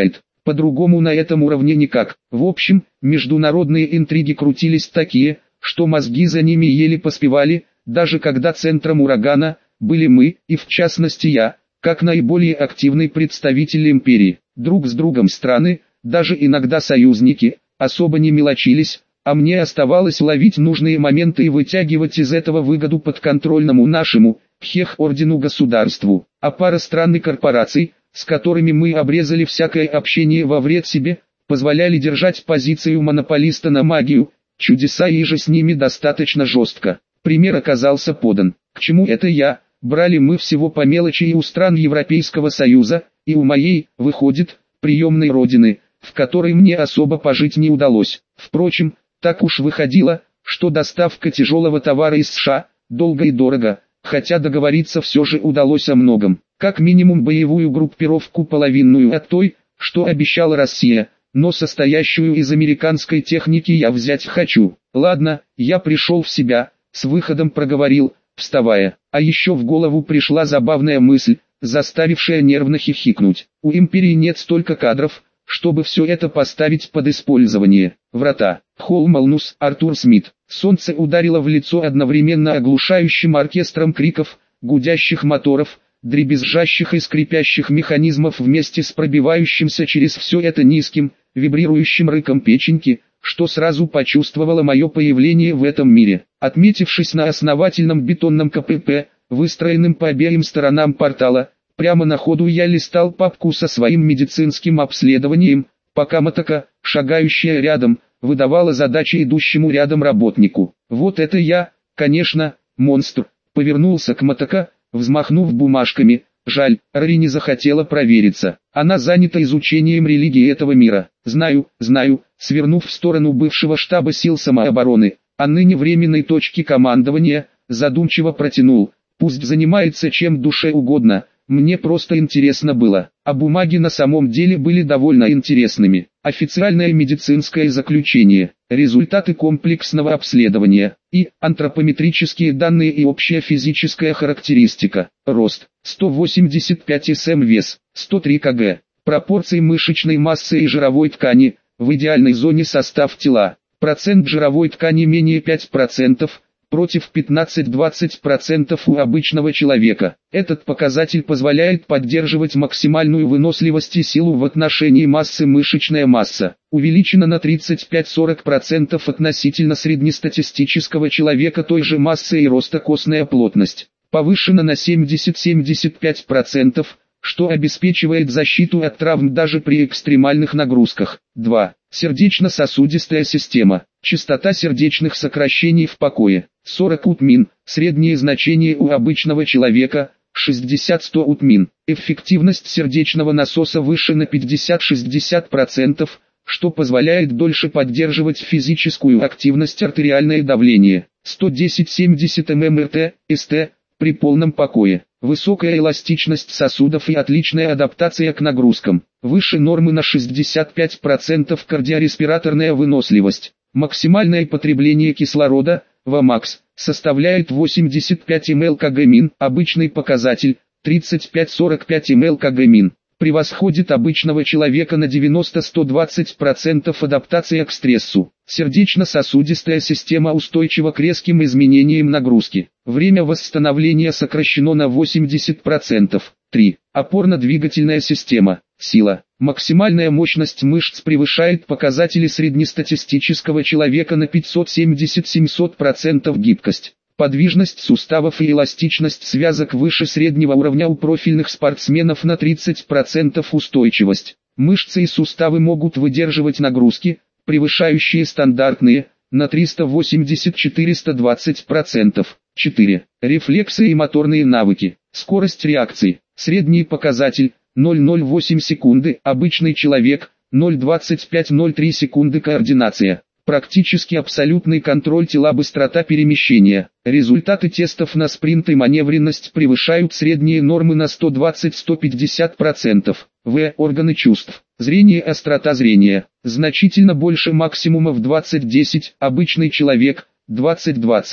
Speaker 1: По-другому на этом уровне никак. В общем, международные интриги крутились такие, что мозги за ними еле поспевали, даже когда центром урагана были мы, и в частности я, как наиболее активный представитель империи. Друг с другом страны, даже иногда союзники, особо не мелочились, а мне оставалось ловить нужные моменты и вытягивать из этого выгоду подконтрольному нашему, пхех ордену государству. А пара стран и корпораций, с которыми мы обрезали всякое общение во вред себе, позволяли держать позицию монополиста на магию, чудеса и же с ними достаточно жестко. Пример оказался подан. К чему это я? Брали мы всего по мелочи и у стран Европейского Союза, и у моей, выходит, приемной родины, в которой мне особо пожить не удалось. Впрочем, так уж выходило, что доставка тяжелого товара из США долго и дорого, хотя договориться все же удалось о многом. Как минимум боевую группировку половинную от той, что обещала Россия, но состоящую из американской техники я взять хочу. Ладно, я пришел в себя, с выходом проговорил, вставая. А еще в голову пришла забавная мысль, заставившая нервно хихикнуть. У империи нет столько кадров, чтобы все это поставить под использование. Врата. Холмалнус, Артур Смит. Солнце ударило в лицо одновременно оглушающим оркестром криков, гудящих моторов, дребезжащих и скрипящих механизмов вместе с пробивающимся через все это низким, вибрирующим рыком печеньки, что сразу почувствовало мое появление в этом мире. Отметившись на основательном бетонном КПП, выстроенном по обеим сторонам портала, прямо на ходу я листал папку со своим медицинским обследованием, пока мотока, шагающая рядом, выдавала задачи идущему рядом работнику. Вот это я, конечно, монстр, повернулся к мотока, взмахнув бумажками. Жаль, Рори не захотела провериться. Она занята изучением религии этого мира. Знаю, знаю, свернув в сторону бывшего штаба сил самообороны, а ныне временной точки командования, задумчиво протянул. Пусть занимается чем душе угодно, мне просто интересно было. А бумаги на самом деле были довольно интересными. Официальное медицинское заключение, результаты комплексного обследования и антропометрические данные и общая физическая характеристика. Рост сто восемьдесят пять сантиметров, вес сто три килограмма, пропорции мышечной массы и жировой ткани, в идеальной зоне состав тела. Процент жировой ткани менее пяти процентов, против пятнадцати-двадцати процентов у обычного человека. Этот показатель позволяет поддерживать максимальную выносливость и силу в отношении массы. Мышечная масса увеличена на тридцать пять-сорок процентов относительно среднестатистического человека той же массы, и роста. Костная плотность повышена на семьдесят-семьдесят пять процентов, что обеспечивает защиту от травм даже при экстремальных нагрузках. два. Сердечно-сосудистая система. Частота сердечных сокращений в покое сорок утмин, среднее значение у обычного человека шестьдесят-сто утмин. Эффективность сердечного насоса выше на пятьдесят-шестьдесят процентов, что позволяет дольше поддерживать физическую активность. Артериальное давление сто десять-семьдесят миллиметров СТ при полном покое. Высокая эластичность сосудов и отличная адаптация к нагрузкам. Выше нормы на шестьдесят пять процентов. Кардиореспираторная выносливость. Максимальное потребление кислорода, ВАМАКС, составляет восемьдесят пять миллилитров кг-мин. Обычный показатель, тридцать пять-сорок пять миллилитров кг-мин. Превосходит обычного человека на девяносто-сто двадцать процентов. Адаптация к стрессу. Сердечно-сосудистая система устойчива к резким изменениям нагрузки. Время восстановления сокращено на восемьдесят процентов. три. Опорно-двигательная система. Сила. Максимальная мощность мышц превышает показатели среднестатистического человека на пятьсот семьдесят-семьсот процентов. Гибкость. Подвижность суставов и эластичность связок выше среднего уровня у профильных спортсменов на тридцать процентов. Устойчивость. Мышцы и суставы могут выдерживать нагрузки, превышающие стандартные, на триста восемьдесят-четыреста двадцать процентов. четыре. Рефлексы и моторные навыки. Скорость реакции. Средний показатель ноль целых ноль восемь секунды. Обычный человек ноль целых двадцать пять сотых три секунды. Координация. Практически абсолютный контроль тела. Быстрота перемещения. Результаты тестов на спринт и маневренность превышают средние нормы на сто двадцать-сто пятьдесят процентов. В. Органы чувств. Зрение. Острота зрения. Значительно больше максимума в двадцать десять. Обычный человек двадцать-двадцать.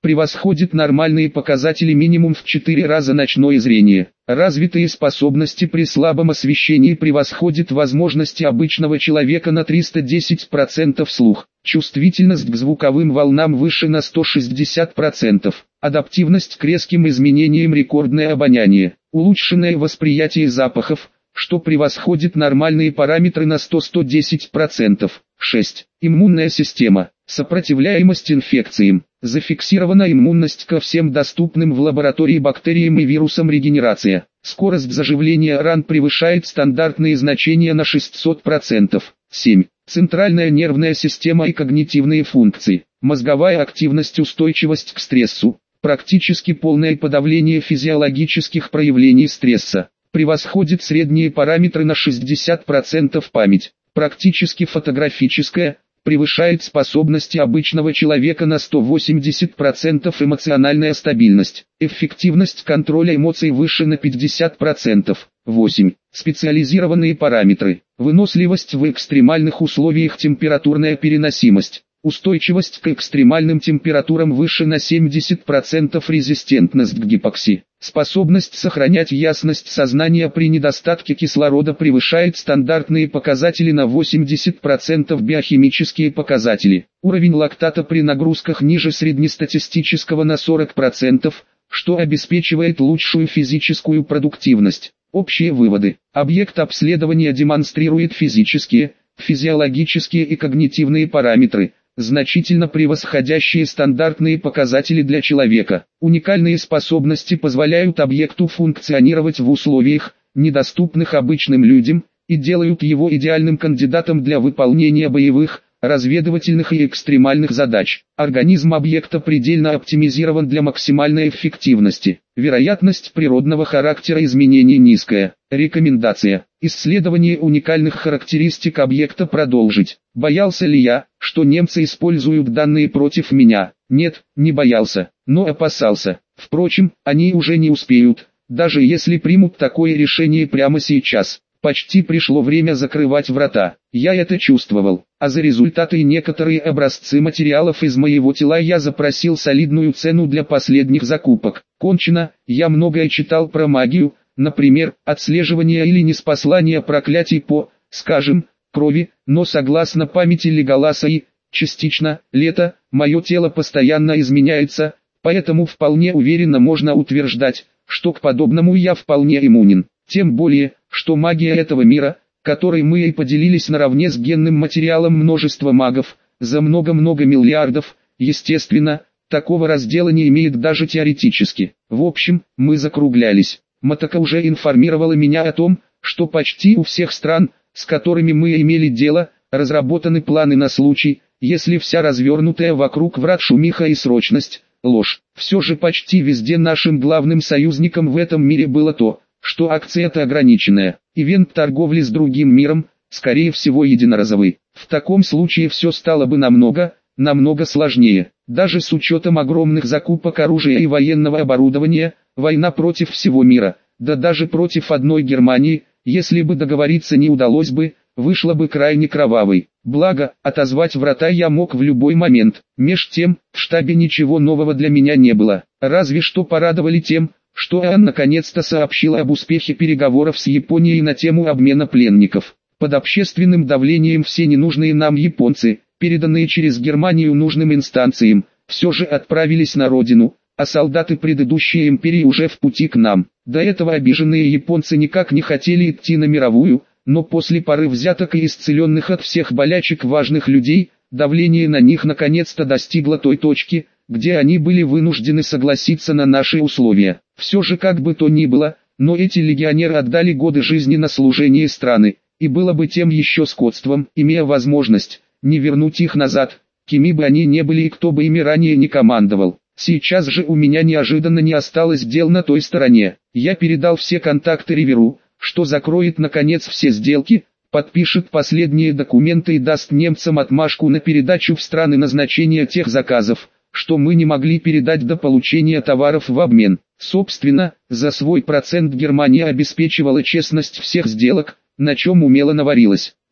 Speaker 1: Превосходит нормальные показатели минимум в четыре раза ночное зрение. Развитые способности при слабом освещении превосходят возможности обычного человека на триста десять процентов. Слух. Чувствительность к звуковым волнам выше на сто шестьдесят процентов. Адаптивность к резким изменениям рекордное обоняние. Улучшенное восприятие запахов, что превосходит нормальные параметры на сто — сто десять процентов. шесть. Иммунная система. Сопротивляемость инфекциям. Зафиксирована иммунность ко всем доступным в лаборатории бактериям и вирусам. Регенерация. Скорость заживления ран превышает стандартные значения на шестьсот процентов. семь. Центральная нервная система и когнитивные функции. Мозговая активность, устойчивость к стрессу. Практически полное подавление физиологических проявлений стресса. Превосходит средние параметры на шестьдесят процентов. Память. Практически фотографическая. Превышает способности обычного человека на сто восемьдесят процентов. Эмоциональная стабильность. Эффективность контроля эмоций выше на пятьдесят процентов. восемь. Специализированные параметры. Выносливость в экстремальных условиях, температурная переносимость. Устойчивость к экстремальным температурам выше на семьдесят процентов. Резистентность к гипоксии. Способность сохранять ясность сознания при недостатке кислорода превышает стандартные показатели на восемьдесят процентов. Биохимические показатели. Уровень лактата при нагрузках ниже среднестатистического на сорок процентов, что обеспечивает лучшую физическую продуктивность. Общие выводы. Объект обследования демонстрирует физические, физиологические и когнитивные параметры, значительно превосходящие стандартные показатели для человека. Уникальные способности позволяют объекту функционировать в условиях, недоступных обычным людям, и делают его идеальным кандидатом для выполнения боевых, разведывательных и экстремальных задач. Организм объекта предельно оптимизирован для максимальной эффективности. Вероятность природного характера изменений низкая. Рекомендация. Исследование уникальных характеристик объекта продолжить. Боялся ли я, что немцы используют данные против меня? Нет, не боялся, но опасался. Впрочем, они уже не успеют, даже если примут такое решение прямо сейчас. Почти пришло время закрывать врата. Я это чувствовал, а за результаты и некоторые образцы материалов из моего тела я запросил солидную цену для последних закупок. Кончено, я многое читал про магию, например, отслеживание или неспослание проклятий по, скажем, крови, но согласно памяти Леголаса и, частично, Лето, мое тело постоянно изменяется, поэтому вполне уверенно можно утверждать, что к подобному я вполне иммунен. Тем более, что магия этого мира, которой мы и поделились наравне с генным материалом множества магов, за много-много миллиардов, естественно, такого раздела не имеет даже теоретически. В общем, мы закруглялись. Матака уже информировала меня о том, что почти у всех стран, с которыми мы имели дело, разработаны планы на случай, если вся развернутая вокруг врат шумиха и срочность – ложь. Все же почти везде нашим главным союзником в этом мире было то, что акция-то ограниченная, ивент торговли с другим миром, скорее всего единоразовый. В таком случае все стало бы намного, намного сложнее. Даже с учетом огромных закупок оружия и военного оборудования, война против всего мира, да даже против одной Германии, если бы договориться не удалось бы, вышла бы крайне кровавой. Благо, отозвать врата я мог в любой момент. Меж тем, в штабе ничего нового для меня не было, разве что порадовали тем, что ААН наконец-то сообщила об успехе переговоров с Японией на тему обмена пленников. Под общественным давлением все ненужные нам японцы, переданные через Германию нужным инстанциям, все же отправились на родину, а солдаты предыдущей империи уже в пути к нам. До этого обиженные японцы никак не хотели идти на мировую, но после пары взяток и исцеленных от всех болячек важных людей, давление на них наконец-то достигло той точки, где они были вынуждены согласиться на наши условия. Все же как бы то ни было, но эти легионеры отдали годы жизни на служение страны, и было бы тем еще скотством, имея возможность, не вернуть их назад, кеми бы они не были и кто бы ими ранее не командовал. Сейчас же у меня неожиданно не осталось дел на той стороне. Я передал все контакты Риверу, что закроет наконец все сделки, подпишет последние документы и даст немцам отмашку на передачу в страны назначения тех заказов, что мы не могли передать до получения товаров в обмен. Собственно, за свой процент Германия обеспечивала честность всех сделок, на чем умело наварилась.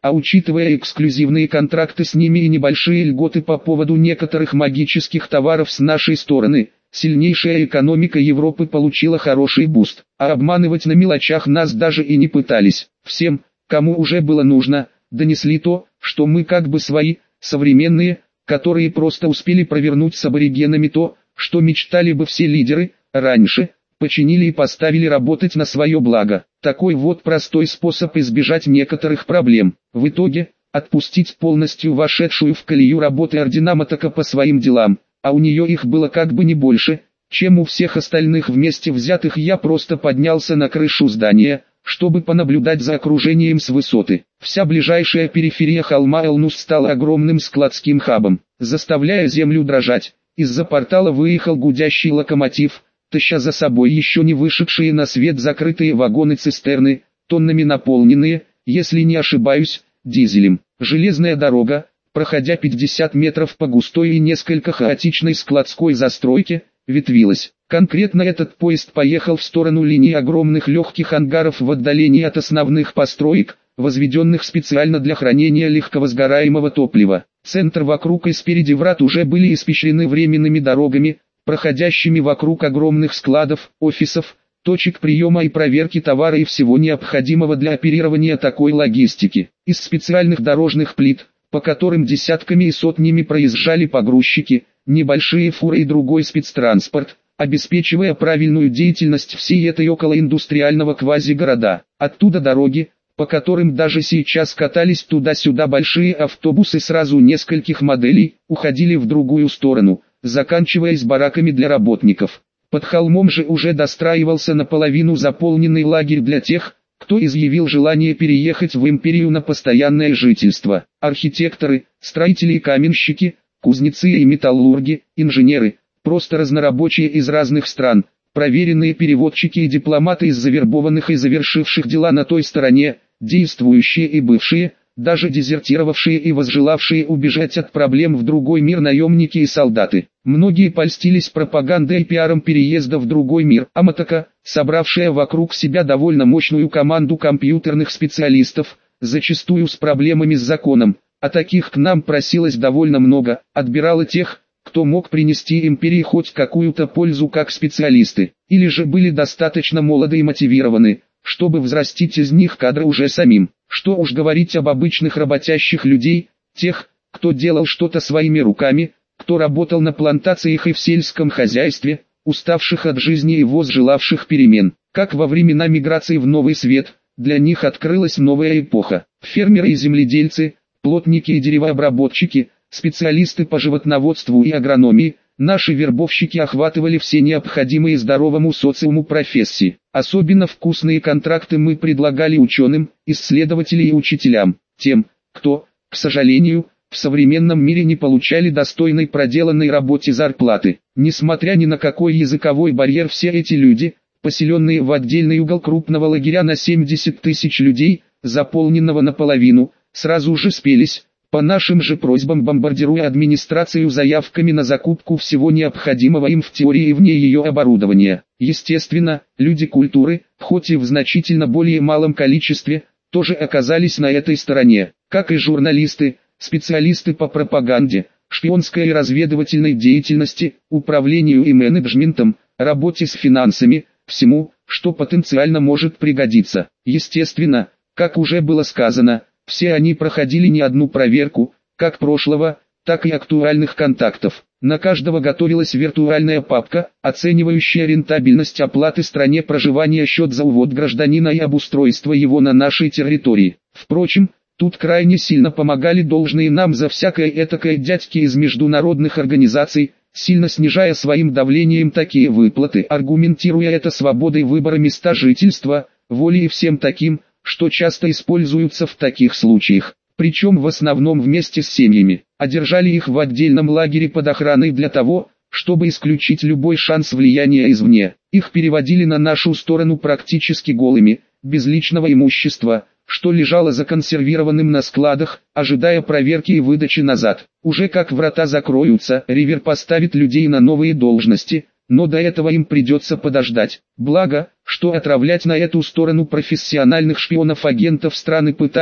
Speaker 1: а учитывая эксклюзивные контракты с ними и небольшие льготы по поводу некоторых магических товаров с нашей стороны, сильнейшая экономика Европы получила хороший буст, а обманывать на мелочах нас даже и не пытались. Всем, кому уже было нужно, донесли то, что мы как бы свои, современные, которые просто успели провернуть с аборигенами то, что мечтали бы все лидеры, раньше, починили и поставили работать на свое благо. Такой вот простой способ избежать некоторых проблем. В итоге, отпустить полностью вошедшую в колею работы Ординаматока по своим делам, а у нее их было как бы не больше, чем у всех остальных вместе взятых. Я просто поднялся на крышу здания, чтобы понаблюдать за окружением с высоты. Вся ближайшая периферия холма Элнус стала огромным складским хабом, заставляя землю дрожать. Из-за портала выехал гудящий локомотив, таща за собой еще не вышедшие на свет закрытые вагоны-цистерны, тоннами наполненные, если не ошибаюсь, дизелем. Железная дорога, проходя пятьдесят метров по густой и несколько хаотичной складской застройке, ветвилась. Конкретно этот поезд поехал в сторону линии огромных легких ангаров в отдалении от основных построек, возведенных специально для хранения легковозгораемого топлива. Центр вокруг и спереди врат уже были испещрены временными дорогами, проходящими вокруг огромных складов, офисов, точек приема и проверки товара и всего необходимого для оперирования такой логистики. Из специальных дорожных плит, по которым десятками и сотнями проезжали погрузчики, небольшие фуры и другой спецтранспорт, обеспечивая правильную деятельность всей этой околоиндустриального квазигорода. Оттуда дороги, по которым даже сейчас катались туда-сюда большие автобусы сразу нескольких моделей, уходили в другую сторону, заканчиваясь бараками для работников. Под холмом же уже достраивался наполовину заполненный лагерь для тех, кто изъявил желание переехать в империю на постоянное жительство. Архитекторы, строители и каменщики, кузнецы и металлурги, инженеры, просто разнорабочие из разных стран, проверенные переводчики и дипломаты из завербованных и завершивших дела на той стороне, действующие и бывшие, даже дезертировавшие и возжелавшие убежать от проблем в другой мир наемники и солдаты. Многие польстились пропагандой и пиаром переезда в другой мир. Аматока, собравшая вокруг себя довольно мощную команду компьютерных специалистов, зачастую с проблемами с законом, а таких к нам просилось довольно много, отбирала тех, кто мог принести империи хоть какую-то пользу как специалисты, или же были достаточно молоды и мотивированы, чтобы взрастить из них кадры уже самим. Что уж говорить об обычных работящих людей, тех, кто делал что-то своими руками, кто работал на плантациях и в сельском хозяйстве, уставших от жизни и возжелавших перемен. Как во времена миграции в Новый Свет, для них открылась новая эпоха. Фермеры и земледельцы, плотники и деревообработчики, специалисты по животноводству и агрономии, наши вербовщики охватывали все необходимые здоровому социуму профессии. Особенно вкусные контракты мы предлагали ученым, исследователям и учителям, тем, кто, к сожалению, в современном мире не получали достойной проделанной работе зарплаты. Несмотря ни на какой языковой барьер, все эти люди, поселенные в отдельный угол крупного лагеря на семьдесят тысяч людей, заполненного наполовину, сразу же спелись, по нашим же просьбам бомбардируя администрацию заявками на закупку всего необходимого им в теории и вне ее оборудования. Естественно, люди культуры, хоть и в значительно более малом количестве, тоже оказались на этой стороне, как и журналисты, специалисты по пропаганде, шпионской и разведывательной деятельности, управлению и менеджментом, работе с финансами, всему, что потенциально может пригодиться. Естественно, как уже было сказано, все они проходили не одну проверку, как прошлого, так и актуальных контактов. На каждого готовилась виртуальная папка, оценивающая рентабельность оплаты стране проживания, счет за увод гражданина и обустройство его на нашей территории. Впрочем, тут крайне сильно помогали должные нам за всякое этакое дядьки из международных организаций, сильно снижая своим давлением такие выплаты, аргументируя это свободой выбора места жительства, волей и всем таким, что часто используются в таких случаях, причем в основном вместе с семьями, а держали их в отдельном лагере под охраной для того, чтобы исключить любой шанс влияния извне. Их переводили на нашу сторону практически голыми, без личного имущества, что лежало законсервированным на складах, ожидая проверки и выдачи назад. Уже как врата закроются, Ривер поставит людей на новые должности, но до этого им придется подождать. Благо, что отравлять на эту сторону профессиональных шпионов-агентов страны пытались,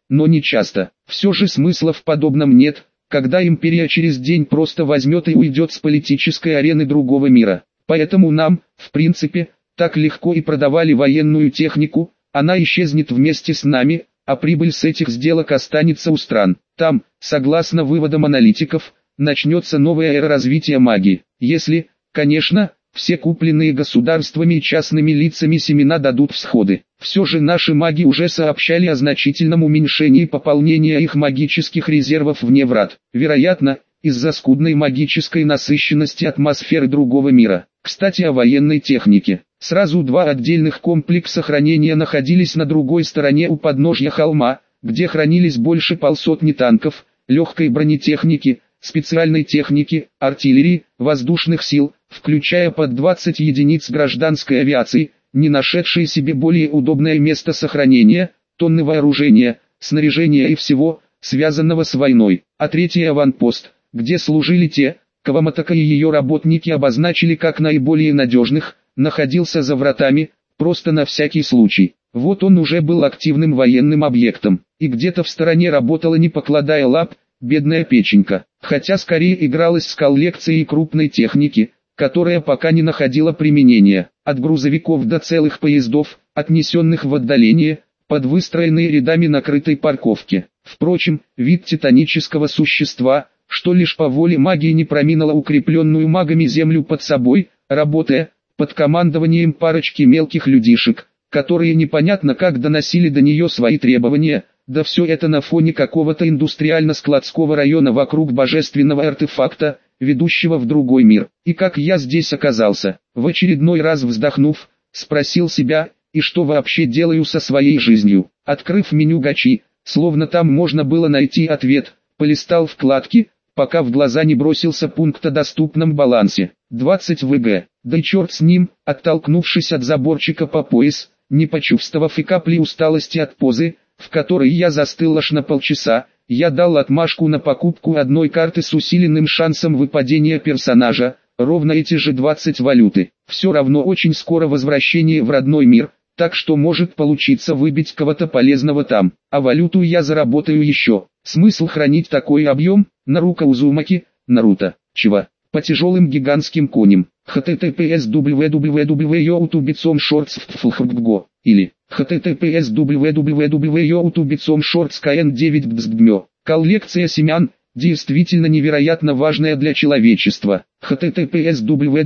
Speaker 1: но не часто. Все же смысла в подобном нет, когда империя через день просто возьмет и уйдет с политической арены другого мира. Поэтому нам, в принципе, так легко и продавали военную технику, она исчезнет вместе с нами, а прибыль с этих сделок останется у стран. Там, согласно выводам аналитиков, начнется новая эра развития магии. Если, конечно, все купленные государствами и частными лицами семена дадут всходы. Все же наши маги уже сообщали о значительном уменьшении пополнения их магических резервов вне врат. Вероятно, из-за скудной магической насыщенности атмосферы другого мира. Кстати, о военной технике. Сразу два отдельных комплекса хранения находились на другой стороне у подножья холма, где хранились больше полсотни танков, легкой бронетехники, специальной техники, артиллерии, воздушных сил, включая под двадцать единиц гражданской авиации, не нашедшие себе более удобное место сохранения, тонны вооружения, снаряжения и всего, связанного с войной. А третий аванпост, где служили те, кого Матака и ее работники обозначили как наиболее надежных, находился за вратами, просто на всякий случай. Вот он уже был активным военным объектом, и где-то в стороне работала, не покладая лап, бедная печенька, хотя скорее игралась с коллекцией крупной техники, которая пока не находила применения, от грузовиков до целых поездов, отнесенных в отдаление, под выстроенные рядами накрытой парковки. Впрочем, вид титанического существа, что лишь по воле магии не проминуло укрепленную магами землю под собой, работая, под командованием парочки мелких людишек, которые непонятно как доносили до нее свои требования, да все это на фоне какого-то индустриально-складского района вокруг божественного артефакта, ведущего в другой мир. И как я здесь оказался, в очередной раз вздохнув, спросил себя, и что вообще делаю со своей жизнью. Открыв меню Гачи, словно там можно было найти ответ, полистал вкладки, пока в глаза не бросился пункт о доступном балансе. двадцать вг. Да и черт с ним, оттолкнувшись от заборчика по пояс, не почувствовав и капли усталости от позы, в которой я застыл аж на полчаса, я дал отмашку на покупку одной карты с усиленным шансом выпадения персонажа, ровно эти же двадцать валюты. Все равно очень скоро возвращение в родной мир, так что может получиться выбить кого-то полезного там, а валюту я заработаю еще. Смысл хранить такой объем? Наруто Узумаки, Наруто, чего? По тяжелым гигантским коням. https www.youtube.com shorts флхбго или https www.youtube.com shorts kn девять бздгмё. Коллекция семян, действительно невероятно важная для человечества. https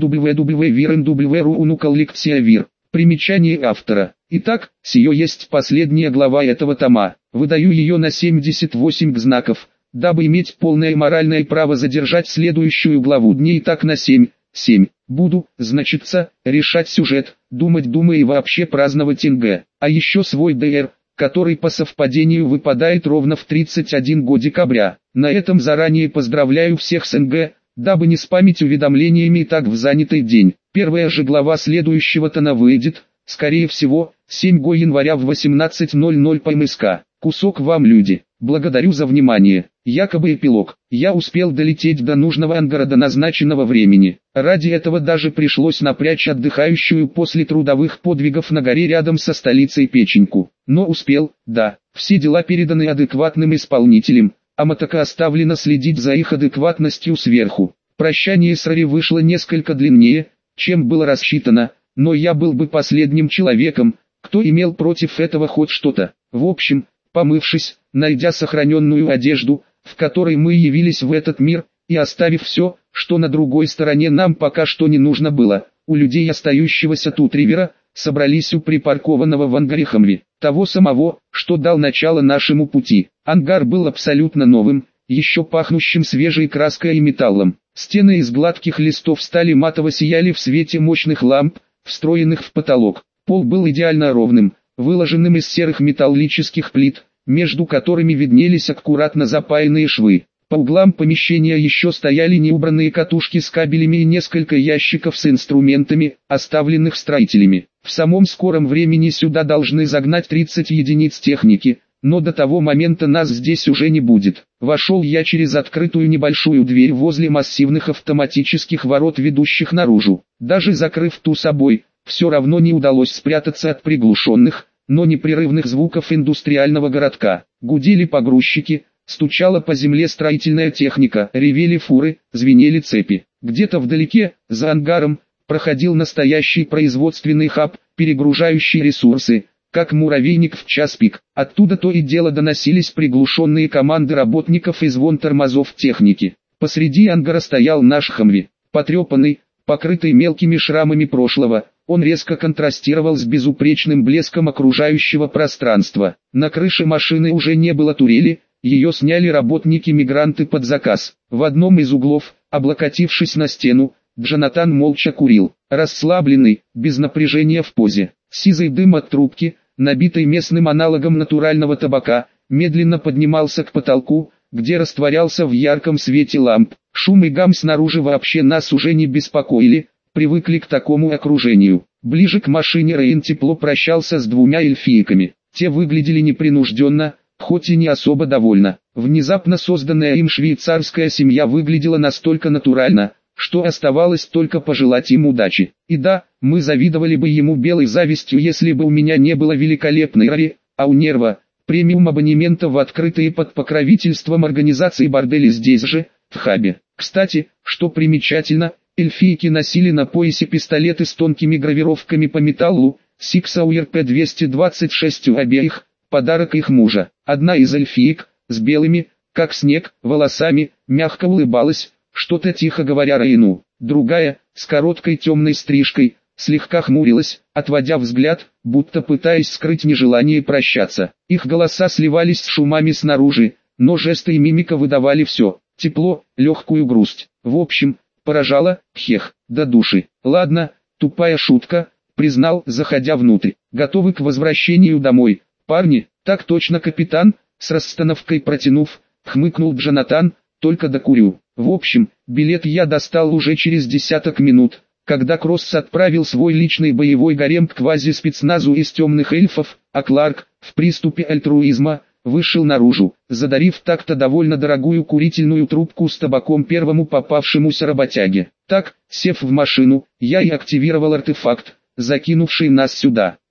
Speaker 1: www.virnwru коллекция вир. Примечание автора. Итак, сие есть последняя глава этого тома. Выдаю ее на семьдесят восемь знаков, дабы иметь полное моральное право задержать следующую главу дней так на семь, семь. Буду, значится, решать сюжет, думать думая и вообще праздновать НГ. А еще свой ДР, который по совпадению выпадает ровно в тридцать один го декабря. На этом заранее поздравляю всех с НГ, дабы не спамить уведомлениями и так в занятый день. Первая же глава следующего тона выйдет, скорее всего, седьмого января в восемнадцать ноль ноль по МСК. Кусок вам, люди. Благодарю за внимание. Якобы эпилог. Я успел долететь до нужного ангара до назначенного времени. Ради этого даже пришлось напрячь отдыхающую после трудовых подвигов на горе рядом со столицей печеньку. Но успел, да. Все дела переданы адекватным исполнителям, а Матака оставлено следить за их адекватностью сверху. Прощание с Рари вышло несколько длиннее, чем было рассчитано, но я был бы последним человеком, кто имел против этого хоть что-то. В общем, помывшись, найдя сохраненную одежду, в которой мы явились в этот мир, и оставив все, что на другой стороне нам пока что не нужно было, у людей, остающегося тут ривера, собрались у припаркованного в ангаре Хамви, того самого, что дал начало нашему пути. Ангар был абсолютно новым, еще пахнущим свежей краской и металлом. Стены из гладких листов стали матово сияли в свете мощных ламп, встроенных в потолок. Пол был идеально ровным, выложенным из серых металлических плит, между которыми виднелись аккуратно запаянные швы. По углам помещения еще стояли неубранные катушки с кабелями и несколько ящиков с инструментами, оставленных строителями. В самом скором времени сюда должны загнать тридцать единиц техники, но до того момента нас здесь уже не будет. Вошел я через открытую небольшую дверь возле массивных автоматических ворот, ведущих наружу. Даже закрыв ту собой, все равно не удалось спрятаться от приглушенных, но непрерывных звуков индустриального городка. Гудели погрузчики, стучала по земле строительная техника, ревели фуры, звенели цепи. Где-то вдалеке, за ангаром, проходил настоящий производственный хаб, перегружающий ресурсы, как муравейник в час пик. Оттуда то и дело доносились приглушенные команды работников и звон тормозов техники. Посреди ангара стоял наш Хамви, потрепанный, покрытый мелкими шрамами прошлого. Он резко контрастировал с безупречным блеском окружающего пространства. На крыше машины уже не было турели, ее сняли работники-мигранты под заказ. В одном из углов, облокотившись на стену, Джонатан молча курил, расслабленный, без напряжения в позе. Сизый дым от трубки, набитой местным аналогом натурального табака, медленно поднимался к потолку, где растворялся в ярком свете ламп. Шум и гам снаружи вообще нас уже не беспокоили, привыкли к такому окружению. Ближе к машине Рейн тепло прощался с двумя эльфийками. Те выглядели непринужденно, хоть и не особо довольно. Внезапно созданная им швейцарская семья выглядела настолько натурально, что оставалось только пожелать им удачи. И да, мы завидовали бы ему белой завистью, если бы у меня не было великолепной Рари, а у Нерва, премиум абонемента в открытые под покровительством организации бордели здесь же, в хабе. Кстати, что примечательно, эльфийки носили на поясе пистолеты с тонкими гравировками по металлу, Сиксауэр П двести двадцать шесть у обеих, подарок их мужа. Одна из эльфиек, с белыми, как снег, волосами, мягко улыбалась, что-то тихо говоря Рейну. Другая, с короткой темной стрижкой, слегка хмурилась, отводя взгляд, будто пытаясь скрыть нежелание прощаться. Их голоса сливались с шумами снаружи, но жесты и мимика выдавали все. Тепло, легкую грусть. В общем, поражало, хех, до души. Ладно, тупая шутка, признал, заходя внутрь. Готовы к возвращению домой, парни? Так точно, капитан, с расстановкой протянув, хмыкнул Джонатан, только докурю. В общем, билет я достал уже через десяток минут, когда Кросс отправил свой личный боевой гарем к квази-спецназу из темных эльфов, а Кларк, в приступе альтруизма, вышел наружу, задарив так-то довольно дорогую курительную трубку с табаком первому попавшемуся работяге. Так, сев в машину, я и активировал артефакт, закинувший нас сюда.